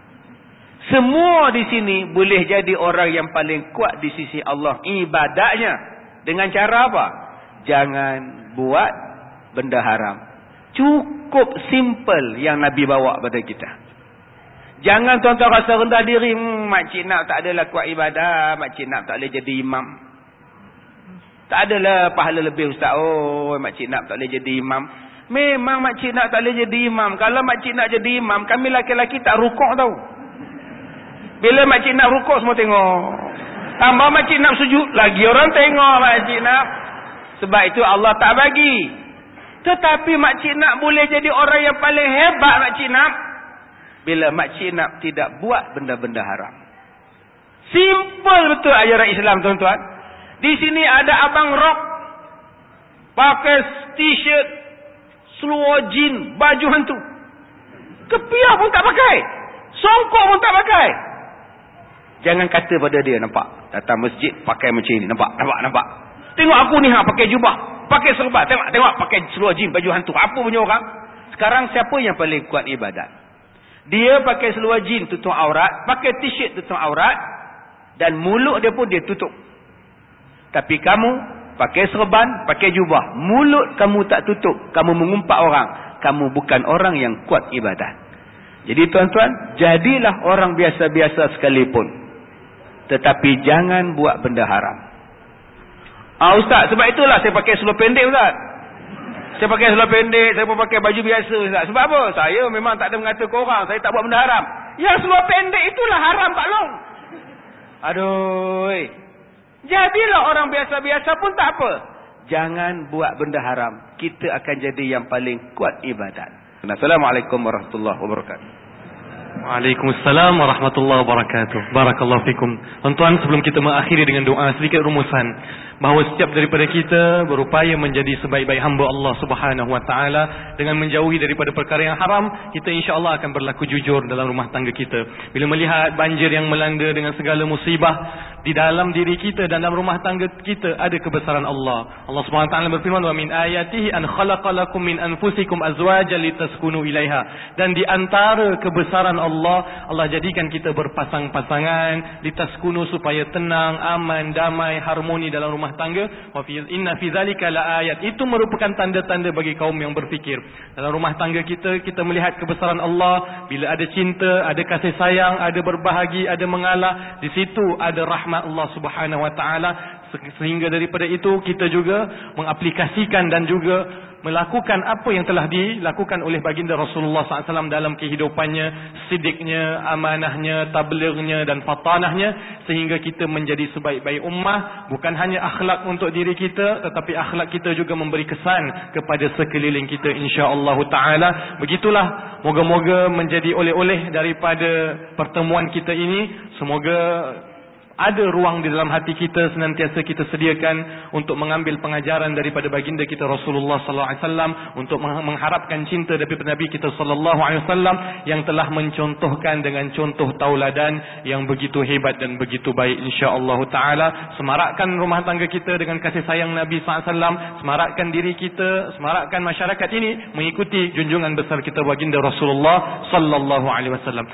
Semua di sini boleh jadi orang yang paling kuat di sisi Allah ibadatnya. Dengan cara apa? Jangan buat benda haram. Cukup simple yang Nabi bawa pada kita. Jangan tuan-tuan rasa rendah diri. Hmm, Makcik Nap tak adalah kuat ibadah. Makcik Nap tak boleh jadi imam. Tak adalah pahala lebih ustaz. Oh, Makcik Nap tak boleh jadi imam. Memang Makcik Nap tak boleh jadi imam. Kalau Makcik Nap jadi imam, kami laki-laki tak rukuk tau. Bila Makcik Nap rukuk, semua tengok. Tambah Makcik Nap sujud, lagi orang tengok Makcik Nap. Sebab itu Allah tak bagi. Tetapi Makcik Nap boleh jadi orang yang paling hebat Makcik Nap bila Makcik Nap tidak buat benda-benda haram. Simple betul ajaran Islam tuan-tuan. Di sini ada abang rock, pakai t-shirt, seluar jin, baju hantu. Kepiah pun tak pakai. Songkok pun tak pakai. Jangan kata pada dia, nampak? Datang masjid pakai macam ini. Nampak? Nampak? Nampak? Tengok aku ni ha, pakai jubah, pakai serban. Tengok, tengok pakai seluar jin, baju hantu. Apa punya orang? Sekarang siapa yang paling kuat ibadat? Dia pakai seluar jin tutup aurat, pakai t-shirt tutup aurat, dan mulut dia pun dia tutup. Tapi kamu pakai serban, pakai jubah, mulut kamu tak tutup, kamu mengumpat orang, kamu bukan orang yang kuat ibadat. Jadi tuan-tuan, jadilah orang biasa-biasa sekalipun, tetapi jangan buat benda haram. Ah Ustaz, sebab itulah saya pakai seluar pendek Ustaz. Saya pakai seluar pendek, saya pun pakai baju biasa Ustaz. Sebab apa? Saya memang tak ada mengata korang, saya tak buat benda haram. Yang seluar pendek itulah haram Pak Long. Aduh. Jadilah orang biasa-biasa pun tak apa. Jangan buat benda haram. Kita akan jadi yang paling kuat ibadat. Assalamualaikum warahmatullahi wabarakatuh. Waalaikumsalam warahmatullahi wabarakatuh. Barakallahu fikum. Tuan-tuan, sebelum kita mengakhiri dengan doa, sedikit rumusan bahawa setiap daripada kita berupaya menjadi sebaik-baik hamba Allah Subhanahu wa taala dengan menjauhi daripada perkara yang haram. Kita insya-Allah akan berlaku jujur dalam rumah tangga kita. Bila melihat banjir yang melanda dengan segala musibah di dalam diri kita dan dalam rumah tangga kita, ada kebesaran Allah. Allah Subhanahu wa taala berfirman, "Wa min ayatihi an khalaqalakum min anfusikum azwajan litaskunu ilaiha." Dan di antara kebesaran Allah, Allah jadikan kita berpasang-pasangan, litaskunu, supaya tenang, aman, damai, harmoni dalam rumah tangga. Wa fi inna fi zalika laayat. Itu merupakan tanda-tanda bagi kaum yang berfikir. Dalam rumah tangga kita, kita melihat kebesaran Allah. Bila ada cinta, ada kasih sayang, ada berbahagi, ada mengalah, di situ ada rahmat Allah Subhanahu wa taala. Sehingga daripada itu kita juga mengaplikasikan dan juga melakukan apa yang telah dilakukan oleh baginda Rasulullah sallallahu alaihi wasallam dalam kehidupannya, sidiknya, amanahnya, tablighnya dan fatanahnya, sehingga kita menjadi sebaik-baik ummah. Bukan hanya akhlak untuk diri kita, tetapi akhlak kita juga memberi kesan kepada sekeliling kita, insya-Allah taala. Begitulah, moga-moga menjadi oleh-oleh daripada pertemuan kita ini. Semoga ada ruang di dalam hati kita, senantiasa kita sediakan untuk mengambil pengajaran daripada baginda kita Rasulullah sallallahu alaihi wasallam, untuk mengharapkan cinta daripada Nabi kita sallallahu alaihi wasallam yang telah mencontohkan dengan contoh tauladan yang begitu hebat dan begitu baik, insya-Allah taala. Semarakkan rumah tangga kita dengan kasih sayang Nabi sallallahu alaihi wasallam, semarakkan diri kita, semarakkan masyarakat ini mengikuti junjungan besar kita baginda Rasulullah sallallahu alaihi wasallam.